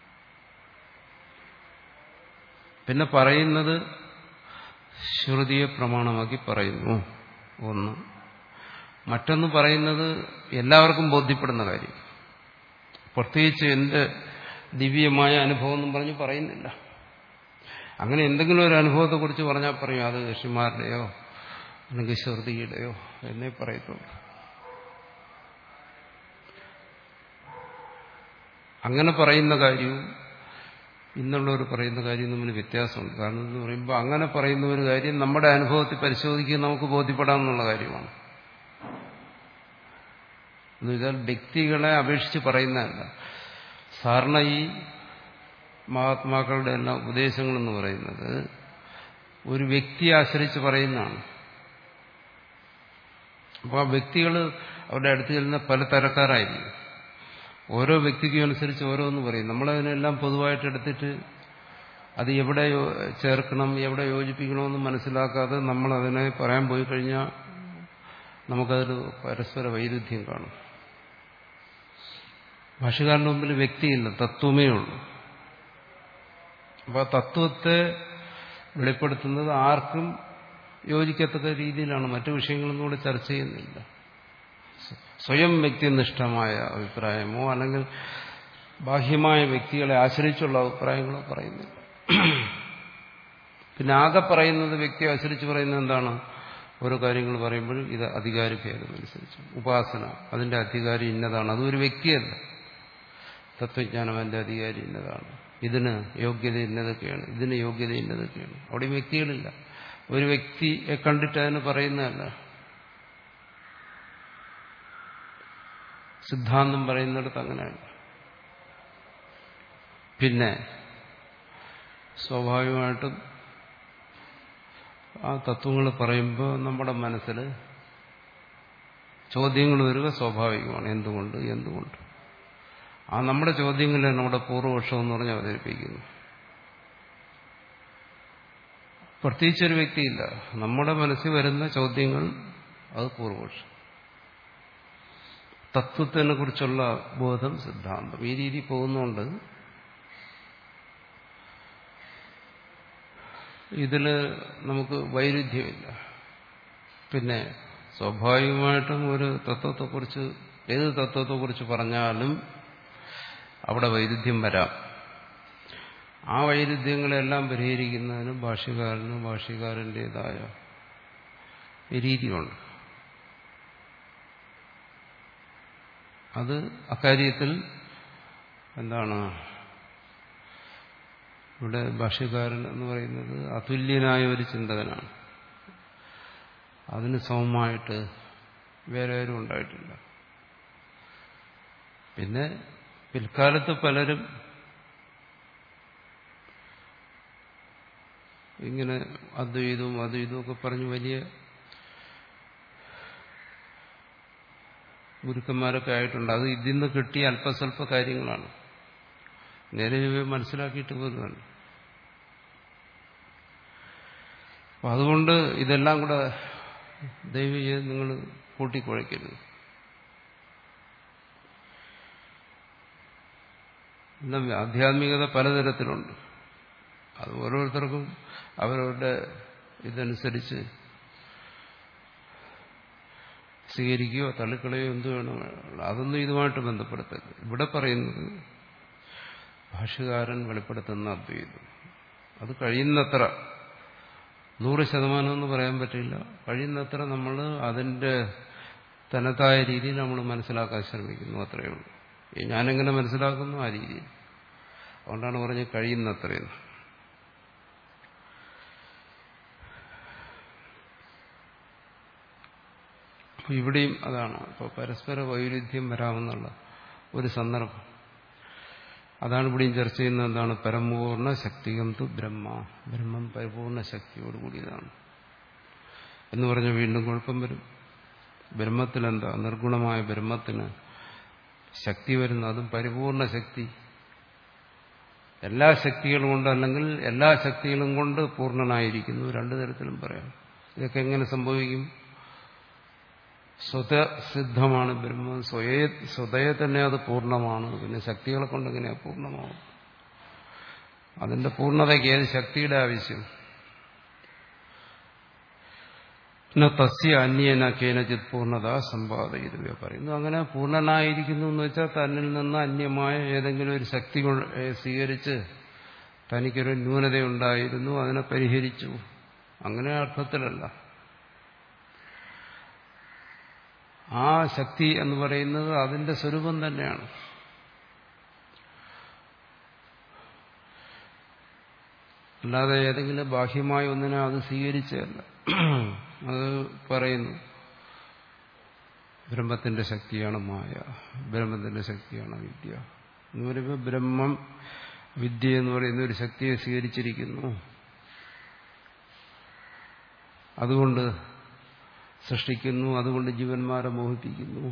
Speaker 1: പിന്നെ പറയുന്നത് ശ്രുതിയെ പ്രമാണമാക്കി പറയുന്നു ഒന്ന്. മറ്റൊന്ന് പറയുന്നത് എല്ലാവർക്കും ബോധ്യപ്പെടുന്ന കാര്യം, പ്രത്യേകിച്ച് എന്റെ ദിവ്യമായ അനുഭവം എന്നും പറഞ്ഞ് പറയുന്നില്ല. അങ്ങനെ എന്തെങ്കിലും ഒരു അനുഭവത്തെക്കുറിച്ച് പറഞ്ഞാൽ പറയും അത് ഋഷിമാരുടെയോ അല്ലെങ്കിൽ ശ്രുതിയുടെയോ എന്നേ പറയത്തുള്ളൂ. അങ്ങനെ പറയുന്ന കാര്യവും ഇന്നുള്ളവർ പറയുന്ന കാര്യം തമ്മിൽ വ്യത്യാസമുണ്ട്. കാരണം എന്ന് പറയുമ്പോൾ അങ്ങനെ പറയുന്ന ഒരു കാര്യം നമ്മുടെ അനുഭവത്തിൽ പരിശോധിക്കുക നമുക്ക് ബോധ്യപ്പെടാമെന്നുള്ള കാര്യമാണ്. എന്നുവെച്ചാൽ വ്യക്തികളെ അപേക്ഷിച്ച് പറയുന്നതല്ല. സാധാരണ ഈ മഹാത്മാക്കളുടെ എല്ലാം ഉപദേശങ്ങളെന്ന് പറയുന്നത് ഒരു വ്യക്തിയെ ആശ്രയിച്ച് പറയുന്നതാണ്. അപ്പോൾ ആ വ്യക്തികൾ അവരുടെ അടുത്ത് ചെല്ലുന്ന പല തരക്കാരായിരിക്കും. ഓരോ വ്യക്തിക്കും അനുസരിച്ച് ഓരോന്ന് പറയും. നമ്മളതിനെല്ലാം പൊതുവായിട്ട് എടുത്തിട്ട് അത് എവിടെ ചേർക്കണം എവിടെ യോജിപ്പിക്കണമെന്ന് മനസ്സിലാക്കാതെ നമ്മളതിനെ പറയാൻ പോയി കഴിഞ്ഞാൽ നമുക്കതൊരു പരസ്പര വൈരുദ്ധ്യം കാണും. ഭാഷ്യകാരന്റെ മുമ്പിൽ വ്യക്തിയില്ല, തത്വമേ ഉള്ളൂ. അപ്പോൾ ആ തത്വത്തെ വെളിപ്പെടുത്തുന്നത് ആർക്കും യോജിക്കത്തക്ക രീതിയിലാണ്. മറ്റു വിഷയങ്ങളൊന്നും കൂടെ ചർച്ച ചെയ്യുന്നില്ല. സ്വയം വ്യക്തിനിഷ്ഠമായ അഭിപ്രായമോ അല്ലെങ്കിൽ ബാഹ്യമായ വ്യക്തികളെ ആശ്രയിച്ചുള്ള അഭിപ്രായങ്ങളോ പറയുന്നില്ല. പിന്നെ ആകെ പറയുന്നത് വ്യക്തിയെ ആശ്രയിച്ച് പറയുന്നത് എന്താണ്? ഓരോ കാര്യങ്ങൾ പറയുമ്പോഴും ഇത് അധികാരി ഭേദമനുസരിച്ച് ഉപാസന അതിന്റെ അധികാരി ഇന്നതാണ്. അതൊരു വ്യക്തിയല്ല. തത്വജ്ഞാനം അതിന്റെ അധികാരി ഇന്നതാണ്. ഇതിന് യോഗ്യത ഇന്നതൊക്കെയാണ്, ഇതിന് യോഗ്യത ഇന്നതൊക്കെയാണ്. അവിടെ വ്യക്തികളില്ല. ഒരു വ്യക്തിയെ കണ്ടിട്ട് അതിന് പറയുന്നതല്ല. സിദ്ധാന്തം പറയുന്നിടത്ത് അങ്ങനെയല്ല. പിന്നെ സ്വാഭാവികമായിട്ടും ആ തത്വങ്ങൾ പറയുമ്പോൾ നമ്മുടെ മനസ്സിൽ ചോദ്യങ്ങൾ വരിക സ്വാഭാവികമാണ്. എന്തുകൊണ്ട് എന്തുകൊണ്ട് ആ നമ്മുടെ ചോദ്യങ്ങളെ നമ്മുടെ പൂർവപക്ഷം എന്ന് പറഞ്ഞ് അവതരിപ്പിക്കുന്നു. പ്രത്യേകിച്ചൊരു വ്യക്തിയില്ല. നമ്മുടെ മനസ്സിൽ വരുന്ന ചോദ്യങ്ങൾ അത് പൂർവപക്ഷം. തത്വത്തിനെ കുറിച്ചുള്ള ബോധം സിദ്ധാന്തം. ഈ രീതി പോകുന്നുണ്ട്. ഇതിൽ നമുക്ക് വൈരുദ്ധ്യമില്ല. പിന്നെ സ്വാഭാവികമായിട്ടും ഒരു തത്വത്തെക്കുറിച്ച് ഏത് തത്വത്തെക്കുറിച്ച് പറഞ്ഞാലും അവിടെ വൈരുദ്ധ്യം വരാം. ആ വൈരുദ്ധ്യങ്ങളെല്ലാം പരിഹരിക്കുന്നതിന് ഭാഷ്യകാരന് ഭാഷ്യകാരൻ്റെതായ രീതിയുണ്ട്. അത് അക്കാര്യത്തിൽ എന്താണ് ഇവിടെ ഭാഷ്യകാരൻ എന്ന് പറയുന്നത് അതുല്യനായ ഒരു ചിന്തകനാണ്. അതിന് സമമായിട്ട് വേറെ ആരും ഉണ്ടായിട്ടില്ല. പിന്നെ പിൽക്കാലത്ത് പലരും ഇങ്ങനെ അദ്വൈതവും അദ്വൈതവും ഒക്കെ പറഞ്ഞ് വലിയ ഗുരുക്കന്മാരൊക്കെ ആയിട്ടുണ്ട്. അത് ഇതിൽ നിന്ന് കിട്ടിയ അല്പസ്വല്പ കാര്യങ്ങളാണ്. നേരെ മനസ്സിലാക്കിയിട്ട് പോലുമല്ല. അപ്പം അതുകൊണ്ട് ഇതെല്ലാം കൂടെ ദയവ് ചെയ്ത് നിങ്ങൾ കൂട്ടിക്കുഴയ്ക്കരുത്. എല്ലാം ആധ്യാത്മികത പലതരത്തിലുണ്ട്. അത് ഓരോരുത്തർക്കും അവരവരുടെ ഇതനുസരിച്ച് സ്വീകരിക്കുകയോ തള്ളിക്കളയോ എന്ത് വേണോ, അതൊന്നും ഇതുമായിട്ട് ബന്ധപ്പെടുത്തരുത്. ഇവിടെ പറയുന്നത് ഭാഷ്യകാരൻ വെളിപ്പെടുത്തുന്ന അദ്വൈതം അത് കഴിയുന്നത്ര, നൂറ് ശതമാനം എന്ന് പറയാൻ പറ്റില്ല, കഴിയുന്നത്ര നമ്മൾ അതിൻ്റെ തനതായ രീതിയിൽ നമ്മൾ മനസ്സിലാക്കാൻ ശ്രമിക്കുന്നു, അത്രയേ ഉള്ളൂ. ഞാനെങ്ങനെ മനസ്സിലാക്കുന്നു ആ രീതിയിൽ. അതുകൊണ്ടാണ് പറഞ്ഞ് കഴിയുന്നത്രയെന്ന്. അപ്പോൾ ഇവിടെയും അതാണ്. അപ്പോൾ പരസ്പര വൈരുദ്ധ്യം വരാമെന്നുള്ള ഒരു സന്ദർഭം അതാണ് ഇവിടെയും ചർച്ച ചെയ്യുന്നത്. എന്താണ്? പരമപൂർണ്ണ ശക്തികം തു ബ്രഹ്മ, ബ്രഹ്മം പരിപൂർണ്ണ ശക്തിയോട് കൂടിയതാണ് എന്ന് പറഞ്ഞ് വീണ്ടും കുഴപ്പം വരും. ബ്രഹ്മത്തിലെന്താ? നിർഗുണമായ ബ്രഹ്മത്തിന് ശക്തി വരുന്നു, അതും പരിപൂർണ്ണ ശക്തി. എല്ലാ ശക്തികളും കൊണ്ട്, അല്ലെങ്കിൽ എല്ലാ ശക്തികളും കൊണ്ട് പൂർണ്ണനായിരിക്കുന്നു. രണ്ടു തരത്തിലും പറയാം. ഇതൊക്കെ എങ്ങനെ സംഭവിക്കും? സ്വതസിദ്ധമാണ് ബ്രഹ്മം, സ്വയ സ്വതയെ തന്നെ അത് പൂർണ്ണമാണ്. പിന്നെ ശക്തികളെ കൊണ്ട് എങ്ങനെയാ പൂർണ്ണമാവും? അതിന്റെ പൂർണ്ണതയ്ക്ക് ഏത് ശക്തിയുടെ ആവശ്യം? തസ്യ അന്യേന കേനചിത് പൂർണ്ണത സമ്പാദയിതുവേ പറയുന്നു. അങ്ങനെ പൂർണ്ണനായിരിക്കുന്നു എന്ന് വെച്ചാൽ തന്നിൽ നിന്ന് അന്യമായ ഏതെങ്കിലും ഒരു ശക്തി സ്വീകരിച്ച് തനിക്കൊരു ന്യൂനതയുണ്ടായിരുന്നു, അതിനെ പരിഹരിച്ചു, അങ്ങനെ അർത്ഥത്തിലല്ല. ആ ശക്തി എന്ന് പറയുന്നത് അതിന്റെ സ്വരൂപം തന്നെയാണ്. അല്ലാതെ ഏതെങ്കിലും ബാഹ്യമായ ഒന്നിനെ അത് സ്വീകരിച്ചതല്ല. അത് പറയുന്നു ബ്രഹ്മത്തിന്റെ ശക്തിയാണ് മായ, ബ്രഹ്മത്തിന്റെ ശക്തിയാണ് വിദ്യ എന്ന് പറയുമ്പോൾ ബ്രഹ്മം വിദ്യ എന്ന് പറയുന്ന ഒരു ശക്തിയെ സ്വീകരിച്ചിരിക്കുന്നു, അതുകൊണ്ട് സൃഷ്ടിക്കുന്നു, അതുകൊണ്ട് ജീവന്മാരെ മോഹിപ്പിക്കുന്നു.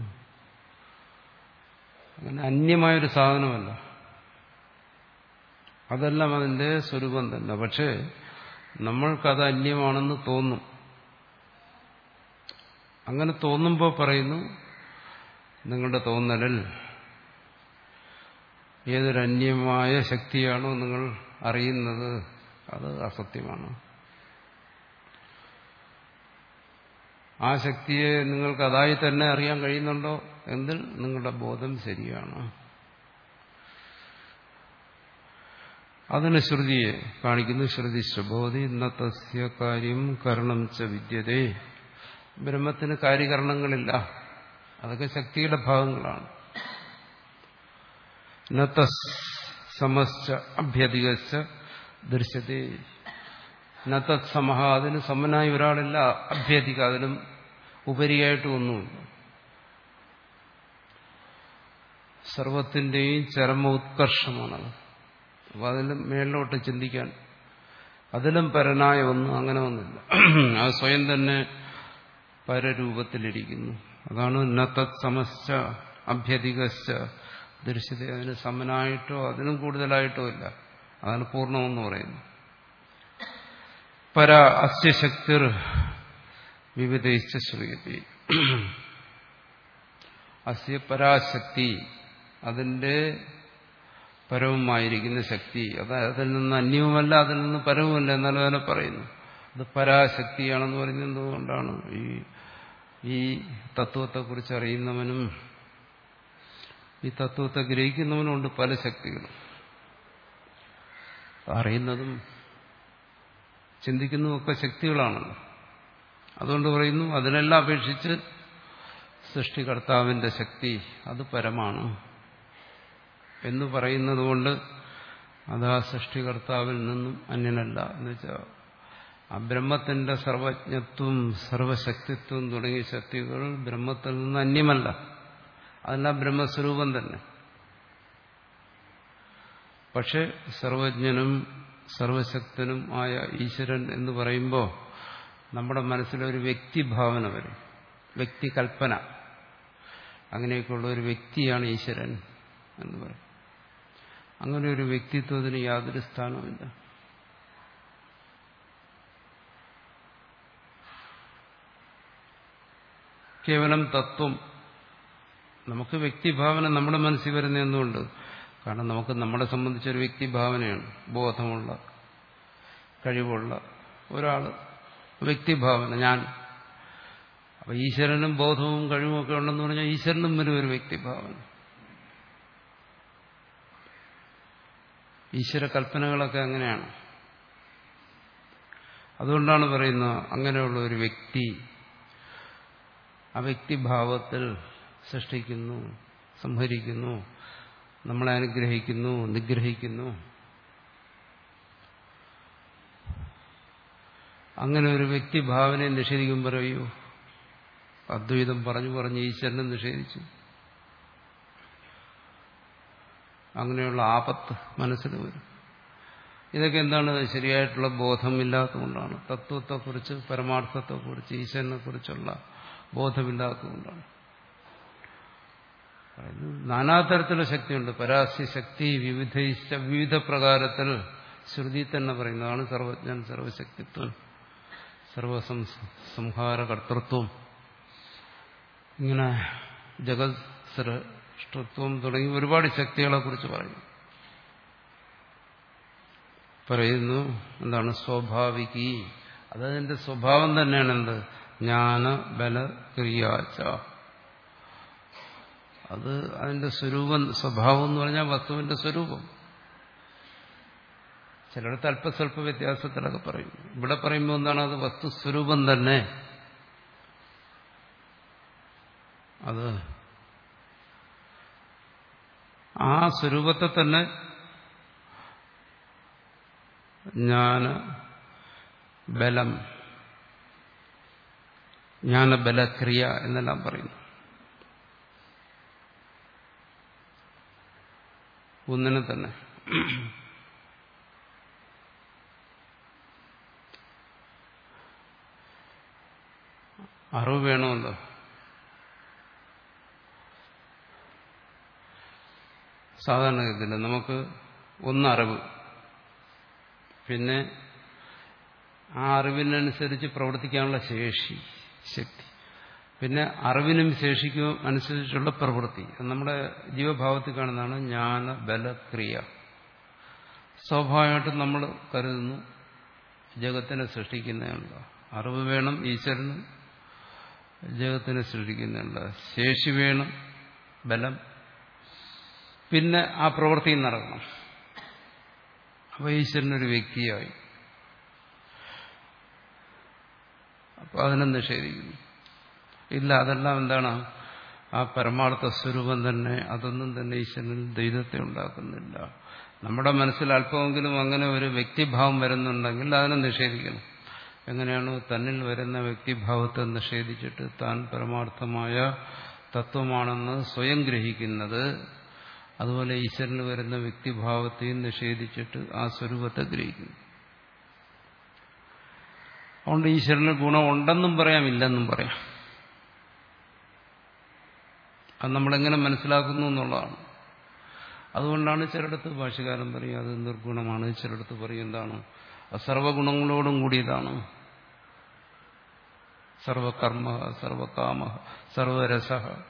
Speaker 1: അങ്ങനെ അന്യമായൊരു സാധനമല്ല, അതെല്ലാം അതിന്റെ സ്വരൂപം തന്നെ. പക്ഷേ നമ്മൾക്കത് അന്യമാണെന്ന് തോന്നും. അങ്ങനെ തോന്നുമ്പോൾ പറയുന്നു, നിങ്ങളുടെ തോന്നലിൽ ഏതൊരന്യമായ ശക്തിയാണോ നിങ്ങൾ അറിയുന്നത് അത് അസത്യമാണ്. ആ ശക്തിയെ നിങ്ങൾക്ക് അതായി തന്നെ അറിയാൻ കഴിയുന്നുണ്ടോ എങ്കിൽ നിങ്ങളുടെ ബോധം ശരിയാണ്. അതിന് ശ്രുതിയെ കാണിക്കുന്നു. ശ്രുതി ശബോധി നസ്യ കാര്യം കരണം ച വിദ്യതേ. ബ്രഹ്മത്തിന് കാര്യകരണങ്ങളില്ല, അതൊക്കെ ശക്തിയുടെ ഭാഗങ്ങളാണ്. നതസ് സമശ്ച അഭ്യധികശ്ച ദൃശ്യതേ. നതത് സമഹ, അതിന് സമനായി ഒരാളില്ല, അഭ്യധിക അതിനും ഉപരിയായിട്ട് ഒന്നുമില്ല. സർവത്തിന്റെയും ചരമ ഉത്കർഷമാണത്. അപ്പൊ അതിലും മേളിലോട്ട് ചിന്തിക്കാൻ അതിലും പരനായ ഒന്നും അങ്ങനെ ഒന്നില്ല. അത് സ്വയം തന്നെ പരരൂപത്തിലിരിക്കുന്നു. അതാണ് നതത് സമശ്ച അഭ്യധികശ്ച ദൃശ്യത. അതിന് സമനായിട്ടോ അതിനും കൂടുതലായിട്ടോ ഇല്ല, അതാണ് പൂർണ്ണമെന്ന് പറയുന്നത്. പര അസ്യ ശക്തിർ വിവിധയിച്ച ശ്രീയതി. അസ്യ പരാശക്തി, അതിന്റെ പരവുമായിരിക്കുന്ന ശക്തി, അത് അതിൽ നിന്ന് അന്യവുമല്ല അതിൽ നിന്ന് പരവുമല്ല, എന്നാലും അതിനെ പറയുന്നു. അത് പരാശക്തിയാണെന്ന് പറയുന്നത് എന്തുകൊണ്ടാണ്? ഈ ഈ തത്വത്തെക്കുറിച്ച് അറിയുന്നവനും ഈ തത്വത്തെ ഗ്രഹിക്കുന്നവനും ഉണ്ട് പല ശക്തികളും. അറിയുന്നതും ചിന്തിക്കുന്നതുമൊക്കെ ശക്തികളാണല്ലോ. അതുകൊണ്ട് പറയുന്നു അതിനെല്ലാം അപേക്ഷിച്ച് സൃഷ്ടികർത്താവിന്റെ ശക്തി അത് പരമാണ് എന്ന് പറയുന്നത് കൊണ്ട് അത് ആ സൃഷ്ടികർത്താവിൽ നിന്നും അന്യനല്ല. എന്നുവെച്ചാൽ ആ ബ്രഹ്മത്തിന്റെ സർവജ്ഞത്വം സർവശക്തിത്വം തുടങ്ങിയ ശക്തികൾ ബ്രഹ്മത്തിൽ നിന്ന് അന്യമല്ല. അതെല്ലാം ബ്രഹ്മസ്വരൂപം തന്നെ. പക്ഷെ സർവജ്ഞനും സർവശക്തനും ആയ ഈശ്വരൻ എന്ന് പറയുമ്പോൾ നമ്മുടെ മനസ്സിലൊരു വ്യക്തിഭാവന വരും, വ്യക്തികൽപ്പന. അങ്ങനെയൊക്കെയുള്ള ഒരു വ്യക്തിയാണ് ഈശ്വരൻ എന്ന് പറയും. അങ്ങനെ ഒരു വ്യക്തിത്വത്തിന് യാതൊരു സ്ഥാനവുമില്ല. കേവലം തത്വം. നമുക്ക് വ്യക്തിഭാവന നമ്മുടെ മനസ്സിൽ വരുന്ന എന്തുകൊണ്ട്? കാരണം നമുക്ക് നമ്മളെ സംബന്ധിച്ചൊരു വ്യക്തിഭാവനയാണ്. ബോധമുള്ള കഴിവുള്ള ഒരാൾ, വ്യക്തിഭാവന ഞാൻ. അപ്പൊ ഈശ്വരനും ബോധവും കഴിവും ഒക്കെ ഉണ്ടെന്ന് പറഞ്ഞാൽ ഈശ്വരനും വരും ഒരു വ്യക്തിഭാവന. ഈശ്വര കൽപ്പനകളൊക്കെ അങ്ങനെയാണ്. അതുകൊണ്ടാണ് പറയുന്നത് അങ്ങനെയുള്ള ഒരു വ്യക്തി ആ വ്യക്തിഭാവത്തിൽ സൃഷ്ടിക്കുന്നു, സംഹരിക്കുന്നു, നമ്മളെ അനുഗ്രഹിക്കുന്നു, നിഗ്രഹിക്കുന്നു. അങ്ങനെ ഒരു വ്യക്തിഭാവനയെ നിഷേധിക്കും. പറയൂ, അദ്വൈതം പറഞ്ഞു പറഞ്ഞ് ഈശ്വരനെ നിഷേധിച്ചു. അങ്ങനെയുള്ള ആപത്ത് മനസ്സിൽ വരും. ഇതൊക്കെ എന്താണ്? ശരിയായിട്ടുള്ള ബോധമില്ലാത്തതുകൊണ്ടാണ്. തത്വത്തെക്കുറിച്ച്, പരമാർത്ഥത്തെക്കുറിച്ച്, ഈശ്വരനെക്കുറിച്ചുള്ള ബോധമില്ലാത്തതുകൊണ്ടാണ്. നാനാതരത്തിലുള്ള ശക്തിയുണ്ട്. പരാസ്യ ശക്തി വിവിധ വിവിധ പ്രകാരത്തിൽ ശ്രുതി തന്നെ പറയുന്നതാണ് സർവജ്ഞൻ, സർവശക്തിത്വം, സർവസംഹാര കർത്തൃത്വം, ഇങ്ങനെ ജഗത് സൃഷ്ടിത്വം തുടങ്ങി ഒരുപാട് ശക്തികളെ കുറിച്ച് പറയുന്നു. പറയുന്നു എന്താണ്? സ്വാഭാവികി. അതതിന്റെ സ്വഭാവം തന്നെയാണ്. എന്ത്? ജ്ഞാന ബല ക്രിയാച്ച. അത് അതിന്റെ സ്വരൂപം, സ്വഭാവം എന്ന് പറഞ്ഞാൽ വസ്തുവിന്റെ സ്വരൂപം. ചിലടത്ത് അല്പസ്വല്പ വ്യത്യാസത്തിലൊക്കെ പറയും. ഇവിടെ പറയുമ്പോൾ എന്താണ്? അത് വസ്തുസ്വരൂപം തന്നെ. അത് ആ സ്വരൂപത്തെ തന്നെ ജ്ഞാന ബലം, ജ്ഞാനബലക്രിയ എന്നെല്ലാം പറയുന്നു. ഒന്നിനെ തന്നെ. അറിവ് വേണമല്ലോ. സാധാരണഗതിയിൽ നമുക്ക് ഒന്നറിവ്, പിന്നെ ആ അറിവിനനുസരിച്ച് പ്രവർത്തിക്കാനുള്ള ശേഷി, ശക്തി, പിന്നെ അറിവിനും ശേഷിക്കും അനുസരിച്ചുള്ള പ്രവൃത്തി. നമ്മുടെ ജീവഭാവത്തിൽ കാണുന്നതാണ് ജ്ഞാന ബലക്രിയ. സ്വാഭാവികമായിട്ടും നമ്മൾ കരുതുന്നു ജഗത്തിനെ സൃഷ്ടിക്കുന്നതല്ല. അറിവ് വേണം ഈശ്വരനും ജഗത്തിനെ സൃഷ്ടിക്കുന്നുണ്ട്. ശേഷി വേണം, ബലം, പിന്നെ ആ പ്രവൃത്തി നടക്കണം. അപ്പൊ ഈശ്വരനൊരു വ്യക്തിയായി. അപ്പൊ അതിനെ നിഷേധിക്കുന്നു. ഇല്ല, അതെല്ലാം എന്താണ്? ആ പരമാർത്ഥ സ്വരൂപം തന്നെ. അതൊന്നും തന്നെ ഈശ്വരനിൽ ദ്വൈതത്തെ ഉണ്ടാക്കുന്നില്ല. നമ്മുടെ മനസ്സിൽ അല്പമെങ്കിലും അങ്ങനെ ഒരു വ്യക്തിഭാവം വരുന്നുണ്ടെങ്കിൽ അതിനെ നിഷേധിക്കണം. എങ്ങനെയാണോ തന്നിൽ വരുന്ന വ്യക്തിഭാവത്തെ നിഷേധിച്ചിട്ട് താൻ പരമാർത്ഥമായ തത്വമാണെന്ന് സ്വയം ഗ്രഹിക്കുന്നത്, അതുപോലെ ഈശ്വരന് വരുന്ന വ്യക്തിഭാവത്തെയും നിഷേധിച്ചിട്ട് ആ സ്വരൂപത്തെ ഗ്രഹിക്കുന്നു. അതുകൊണ്ട് ഈശ്വരന് ഗുണം ഉണ്ടെന്നും പറയാം, ഇല്ലെന്നും പറയാം. അത് നമ്മളെങ്ങനെ മനസ്സിലാക്കുന്നു എന്നുള്ളതാണ്. അതുകൊണ്ടാണ് ചിലയിടത്ത് ഭാഷ്യകാരൻ പറയും അത് നിർഗുണമാണ്, ചിലയിടത്ത് പറയും എന്താണ് സർവഗുണങ്ങളോടും കൂടിയതാണ്, സർവകർമ്മ സർവകാമ സർവരസ.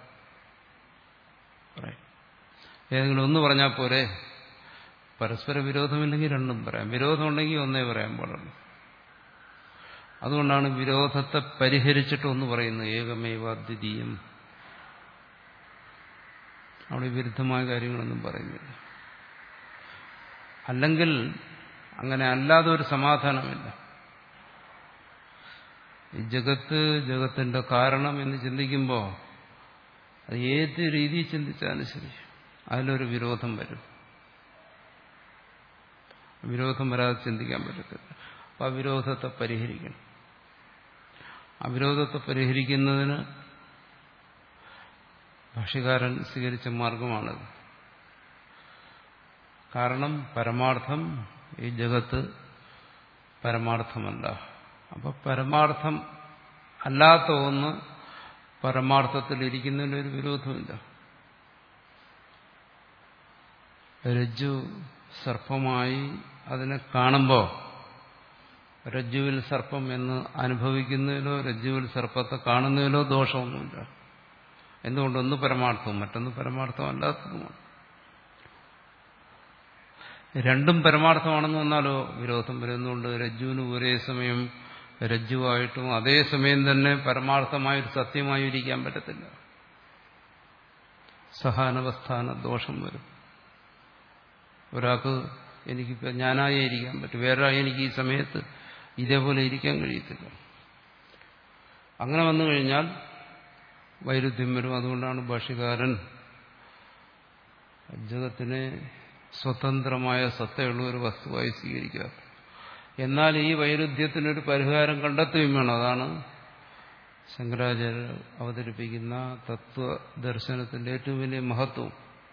Speaker 1: ഏതെങ്കിലും ഒന്ന് പറഞ്ഞാൽ പോരെ? പരസ്പര വിരോധമില്ലെങ്കിൽ രണ്ടും പറയാം, വിരോധമുണ്ടെങ്കിൽ ഒന്നേ പറയാൻ പാടുള്ളൂ. അതുകൊണ്ടാണ് വിരോധത്തെ പരിഹരിച്ചിട്ട് ഒന്ന് പറയുന്നത് ഏകമേവ അദ്വിതീയം. അവിടെ വിരുദ്ധമായ കാര്യങ്ങളൊന്നും പറയുന്നില്ല. അല്ലെങ്കിൽ അങ്ങനെ അല്ലാതെ ഒരു സമാധാനമില്ല. ഈ ജഗത്ത്, ജഗത്തിന്റെ കാരണം എന്ന് ചിന്തിക്കുമ്പോൾ അത് ഏത് രീതിയിൽ ചിന്തിച്ചാലും ശരി അതിലൊരു വിരോധം വരും. വിരോധം വരാതെ ചിന്തിക്കാൻ പറ്റത്തില്ല. അപ്പം ആ വിരോധത്തെ പരിഹരിക്കണം. ആ വിരോധത്തെ പരിഹരിക്കുന്നതിന് ഭാഷ്യകാരൻ സ്വീകരിച്ച മാർഗമാണത്. കാരണം പരമാർത്ഥം ഈ ജഗത്ത് പരമാർത്ഥമല്ല. അപ്പൊ പരമാർത്ഥം അല്ലാത്ത ഒന്ന് പരമാർത്ഥത്തിൽ ഇരിക്കുന്നതിനൊരു വിരോധമില്ല. രജ്ജു സർപ്പമായി അതിനെ കാണുമ്പോൾ രജ്ജുവിൽ സർപ്പം എന്ന് അനുഭവിക്കുന്നതിലോ രജ്ജുവിൽ സർപ്പത്തെ കാണുന്നതിലോ ദോഷമൊന്നുമില്ല. എന്തുകൊണ്ടൊന്ന് പരമാർത്ഥവും മറ്റൊന്ന് പരമാർത്ഥം അല്ലാത്തതുമാണ്. രണ്ടും പരമാർത്ഥമാണെന്ന് വന്നാലോ വിരോധം വരുന്നുണ്ട്. രജ്ജുവിന് ഒരേ സമയം രജ്ജുവായിട്ടും അതേസമയം തന്നെ പരമാർത്ഥമായൊരു സത്യമായും ഇരിക്കാൻ പറ്റത്തില്ല. സഹാനവസ്ഥാന ദോഷം വരും. ഒരാൾക്ക് എനിക്കിപ്പോൾ ഞാനായേ ഇരിക്കാൻ പറ്റും, വേറെ എനിക്ക് ഈ സമയത്ത് ഇതേപോലെ ഇരിക്കാൻ കഴിയത്തില്ല. അങ്ങനെ വന്നു കഴിഞ്ഞാൽ വൈരുദ്ധ്യം വരും. അതുകൊണ്ടാണ് ഭാഷ്യകാരൻ ജഗത്തിനെ സ്വതന്ത്രമായ സത്തയുള്ള ഒരു വസ്തുവായി സ്വീകരിക്കുക. എന്നാൽ ഈ വൈരുദ്ധ്യത്തിനൊരു പരിഹാരം കണ്ടെത്തുകയും വേണം. അതാണ് ശങ്കരാചാര്യർ അവതരിപ്പിക്കുന്ന തത്വദർശനത്തിന്റെ ഏറ്റവും വലിയ മഹത്വം.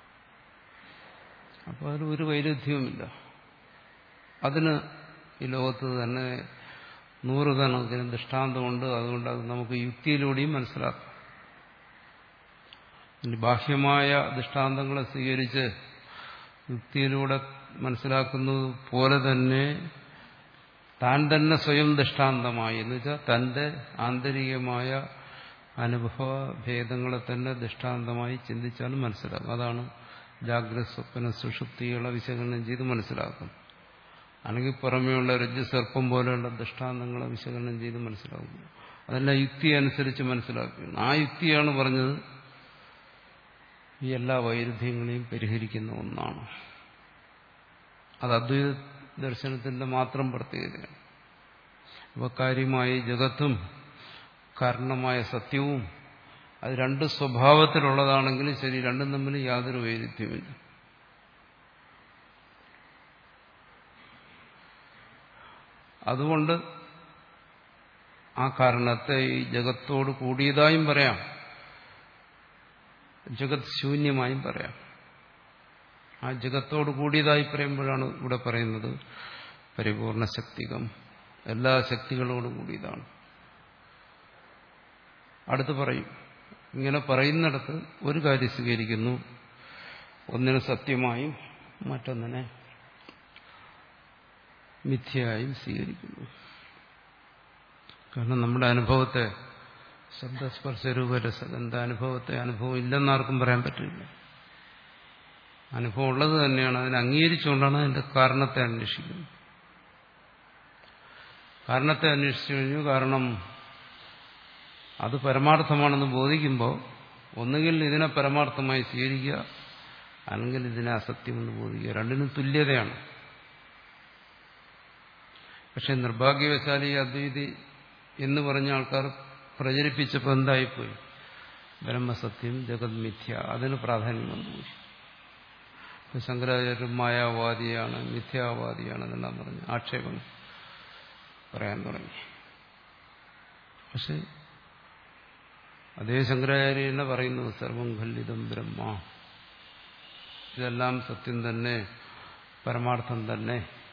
Speaker 1: അപ്പോൾ അതിൽ ഒരു വൈരുദ്ധ്യവുമില്ല. അതിന് ഈ ലോകത്ത് തന്നെ നൂറുകണക്കിന് ദൃഷ്ടാന്തമുണ്ട്. അതുകൊണ്ട് അത് നമുക്ക് യുക്തിയിലൂടെയും മനസ്സിലാക്കാം. ബാഹ്യമായ ദൃഷ്ടാന്തങ്ങളെ സ്വീകരിച്ച് യുക്തിയിലൂടെ മനസ്സിലാക്കുന്നത് പോലെ തന്നെ താൻ തന്നെ സ്വയം ദൃഷ്ടാന്തമായി, എന്ന് വെച്ചാൽ തന്റെ ആന്തരികമായ അനുഭവ ഭേദങ്ങളെ തന്നെ ദൃഷ്ടാന്തമായി ചിന്തിച്ചാലും മനസ്സിലാക്കും. അതാണ് ജാഗ്രത സ്വപ്ന സുഷുപ്തികളെ വിശകലനം ചെയ്ത് മനസ്സിലാക്കും. അല്ലെങ്കിൽ പുറമേയുള്ള രജ്ജു സർപ്പം പോലെയുള്ള ദൃഷ്ടാന്തങ്ങളെ വിശകലനം ചെയ്ത് മനസ്സിലാക്കും. അതെല്ലാം യുക്തി അനുസരിച്ച് മനസ്സിലാക്കുകയാണ്. ആ യുക്തിയാണ് പറഞ്ഞത് ഈ എല്ലാ വൈരുദ്ധ്യങ്ങളെയും പരിഹരിക്കുന്ന ഒന്നാണ്. അത് അദ്വൈത ദർശനത്തിന്റെ മാത്രം പ്രത്യേകതയാണ്. അപ്പോൾ കാര്യമായി ജഗത്തും കാരണമായ സത്യവും അത് രണ്ട് സ്വഭാവത്തിലുള്ളതാണെങ്കിലും ശരി, രണ്ടും തമ്മിൽ യാതൊരു വൈരുദ്ധ്യമില്ല. അതുകൊണ്ട് ആ കാരണത്തെ ഈ ജഗത്തോട് കൂടിയതായും പറയാം, ജഗത് ശൂന്യമായും പറയാം. ആ ജഗത്തോട് കൂടിയതായി പറയുമ്പോഴാണ് ഇവിടെ പറയുന്നത് പരിപൂർണ ശക്തികം, എല്ലാ ശക്തികളോടും കൂടിയതാണ്. അടുത്ത് പറയും. ഇങ്ങനെ പറയുന്നിടത്ത് ഒരു കാര്യം സ്വീകരിക്കുന്നു, ഒന്നിനെ സത്യമായും മറ്റൊന്നിനെ മിഥ്യയായും സ്വീകരിക്കുന്നു. കാരണം നമ്മുടെ അനുഭവത്തെ, ശബ്ദസ്പർശ രൂപരസഗന്ധ അനുഭവത്തെ അനുഭവം ഇല്ലെന്നാർക്കും പറയാൻ പറ്റില്ല. അനുഭവം ഉള്ളത് തന്നെയാണ്. അതിനെ അംഗീകരിച്ചുകൊണ്ടാണ് അതിന്റെ കാരണത്തെ അന്വേഷിക്കുന്നത്. കാരണത്തെ അന്വേഷിച്ചു കഴിഞ്ഞു. കാരണം അത് പരമാർത്ഥമാണെന്ന് ബോധിക്കുമ്പോൾ ഒന്നുകിൽ ഇതിനെ പരമാർത്ഥമായി സ്വീകരിക്കുക, അല്ലെങ്കിൽ ഇതിനെ അസത്യമെന്ന് ബോധിക്കുക. രണ്ടിനും തുല്യതയാണ്. പക്ഷെ നിർഭാഗ്യവശാൽ ഈ അദ്വൈതി എന്ന് പറഞ്ഞ ആൾക്കാർ പ്രചരിപ്പിച്ചപ്പോൾ എന്തായിപ്പോയി? ബ്രഹ്മസത്യം, ജഗത് മിഥ്യ, അതിന് പ്രാധാന്യം വന്നുപോയി. ശങ്കരാചാര്യർ മായാവാദിയാണ്, മിഥ്യാവാദിയാണ് എന്നെല്ലാം പറഞ്ഞ് ആക്ഷേപങ്ങൾ പറയാൻ തുടങ്ങി. പക്ഷെ അതേ ശങ്കരാചാര്യ തന്നെ പറയുന്നു, സർവം ഖല്ലിതം ബ്രഹ്മ, ഇതെല്ലാം സത്യം തന്നെ, പരമാർത്ഥം തന്നെ.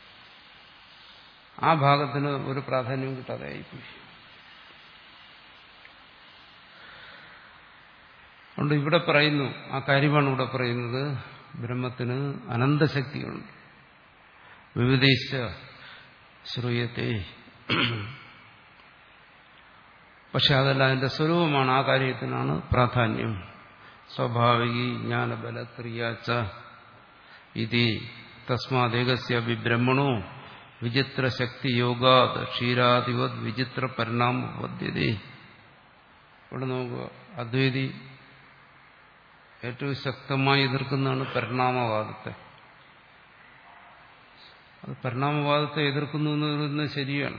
Speaker 1: ആ ഭാഗത്തിന് ഒരു പ്രാധാന്യം കിട്ടാതെ ആയിപ്പോയി. അതുകൊണ്ട് ഇവിടെ പറയുന്നു, ആ കാര്യമാണ് ഇവിടെ പറയുന്നത്, ബ്രഹ്മത്തിന് അനന്തശക്തികളുണ്ട്. വിവിധേശ ശ്രൂയത്തെ. പക്ഷെ അതല്ല അതിന്റെ സ്വരൂപമാണ്. ആ കാര്യത്തിനാണ് പ്രാധാന്യം. സ്വാഭാവികി ജ്ഞാനബല ക്രിയാച്ച ഇതി തസ്മാദേകസ്യ വിബ്രഹ്മണോ വിചിത്ര ശക്തി യോഗാത് ക്ഷീരാധിപത് വിചിത്ര പരിണാമപദ്ധ്യത. ഇവിടെ നോക്കുക, അദ്വൈതി ഏറ്റവും ശക്തമായി എതിർക്കുന്നതാണ് പരിണാമവാദത്തെ. അത് പരിണാമവാദത്തെ എതിർക്കുന്നു എന്ന് പറയുന്നത് ശരിയാണ്.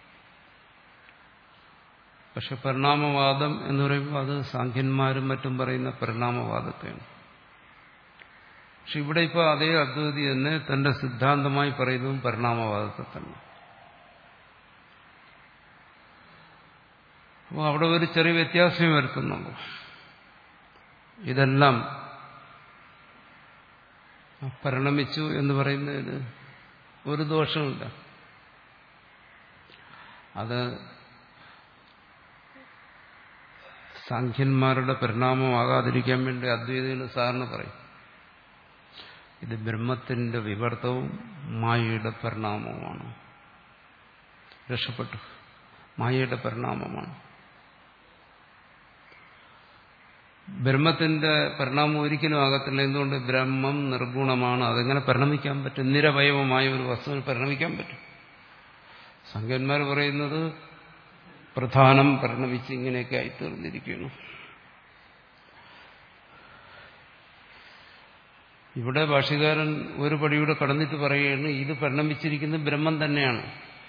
Speaker 1: പക്ഷെ പരിണാമവാദം എന്ന് പറയുമ്പോൾ അത് സാഖ്യന്മാരും മറ്റും പറയുന്ന പരിണാമവാദത്തെയാണ്. പക്ഷെ ഇവിടെ ഇപ്പോൾ അതേ അദ്വൈതി തന്നെ തന്റെ സിദ്ധാന്തമായി പറയുന്നതും പരിണാമവാദത്തെ തന്നെ. അപ്പോൾ അവിടെ ഒരു ചെറിയ വ്യത്യാസം വരുത്തുന്നുള്ളൂ. ഇതെല്ലാം പരിണമിച്ചു എന്ന് പറയുന്നതിന് ഒരു ദോഷമില്ല. അത് സാഖ്യന്മാരുടെ പരിണാമമാകാതിരിക്കാൻ വേണ്ടി അദ്വൈതികൾ സാറിന് പറയും, ഇത് ബ്രഹ്മത്തിന്റെ വിവർത്തവും മായയുടെ പരിണാമവുമാണ്. രക്ഷപ്പെട്ടു, മായയുടെ പരിണാമമാണ്. ബ്രഹ്മത്തിന്റെ പരിണാമം ഒരിക്കലും ആകത്തില്ല. എന്തുകൊണ്ട്? ബ്രഹ്മം നിർഗുണമാണ്. അതെങ്ങനെ പരിണമിക്കാൻ പറ്റും? നിരവയവമായ ഒരു വസ്തുവിന് പരിണമിക്കാൻ പറ്റും. സംഖ്യന്മാർ പറയുന്നത് പ്രധാനം പരിണമിച്ച് ഇങ്ങനെയൊക്കെ ആയിത്തീർന്നിരിക്കുന്നു. ഇവിടെ ഭാഷ്യകാരൻ ഒരു പടിയൂടെ കടന്നിട്ട് പറയുകയാണ്, ഇത് പരിണമിച്ചിരിക്കുന്നത് ബ്രഹ്മം തന്നെയാണ്.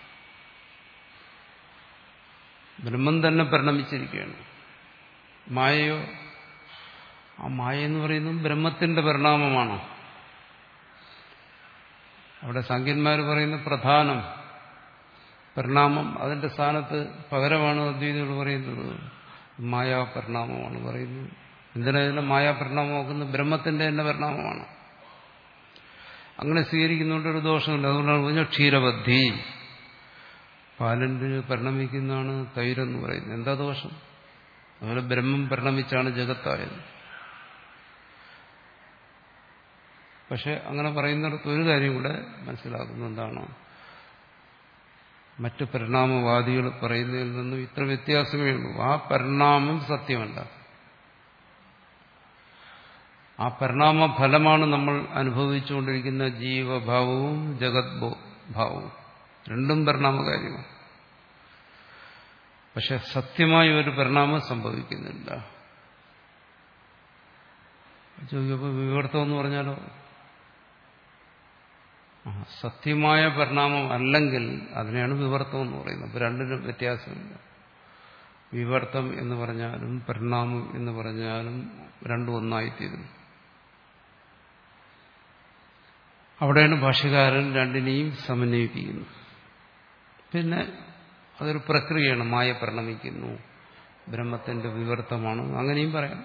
Speaker 1: ബ്രഹ്മം തന്നെ പരിണമിച്ചിരിക്കുകയാണ്. മായയോ? ആ മായ എന്ന് പറയുന്നത് ബ്രഹ്മത്തിന്റെ പരിണാമമാണ്. അവിടെ സാഖ്യന്മാർ പറയുന്ന പ്രധാനം പരിണാമം, അതിന്റെ സ്ഥാനത്ത് പകരമാണ് അദ്വൈതികൾ പറയുന്നത് മായാപരിണാമമാണ് പറയുന്നത്. എന്തിനാ മായാപരിണാമമാക്കുന്നത്? ബ്രഹ്മത്തിന്റെ തന്നെ പരിണാമമാണ്. അങ്ങനെ സ്വീകരിക്കുന്നതുകൊണ്ട് ഒരു ദോഷമില്ല. അതുകൊണ്ടാണ് പറഞ്ഞാൽ ക്ഷീരബദ്ധി, പാലിന് പരിണമിക്കുന്നതാണ് തൈരെന്ന് പറയുന്നത്. എന്താ ദോഷം? അതുപോലെ ബ്രഹ്മം പരിണമിച്ചാണ് ജഗത്തായത്. പക്ഷെ അങ്ങനെ പറയുന്നിടത്ത് ഒരു കാര്യം കൂടെ മനസ്സിലാക്കുന്നത് എന്താണ്? മറ്റ് പരിണാമവാദികൾ പറയുന്നതിൽ നിന്നും ഇത്ര വ്യത്യാസമേ ഉള്ളൂ. ആ പരിണാമം സത്യമല്ല. ആ പരിണാമ ഫലമാണ് നമ്മൾ അനുഭവിച്ചുകൊണ്ടിരിക്കുന്ന ജീവഭാവവും ജഗത് ഭാവവും. രണ്ടും പരിണാമകാര്യമാണ്. പക്ഷെ സത്യമായ ഒരു പരിണാമം സംഭവിക്കുന്നില്ല. ചോദിക്കപ്പോൾ വിവർത്തം എന്ന് പറഞ്ഞാലോ? സത്യമായ പരിണാമം അല്ലെങ്കിൽ അതിനെയാണ് വിവർത്തം എന്ന് പറയുന്നത്. അപ്പൊ രണ്ടിനും വ്യത്യാസമില്ല. വിവർത്തം എന്ന് പറഞ്ഞാലും പരിണാമം എന്ന് പറഞ്ഞാലും രണ്ടും ഒന്നായിത്തീരുന്നു. അവിടെയാണ് ഭാഷ്യകാരൻ രണ്ടിനെയും സമന്വയിപ്പിക്കുന്നത്. പിന്നെ അതൊരു പ്രക്രിയയാണ്. മായ പരിണമിക്കുന്നു, ബ്രഹ്മത്തിന്റെ വിവർത്തമാണ്, അങ്ങനെയും പറയാം.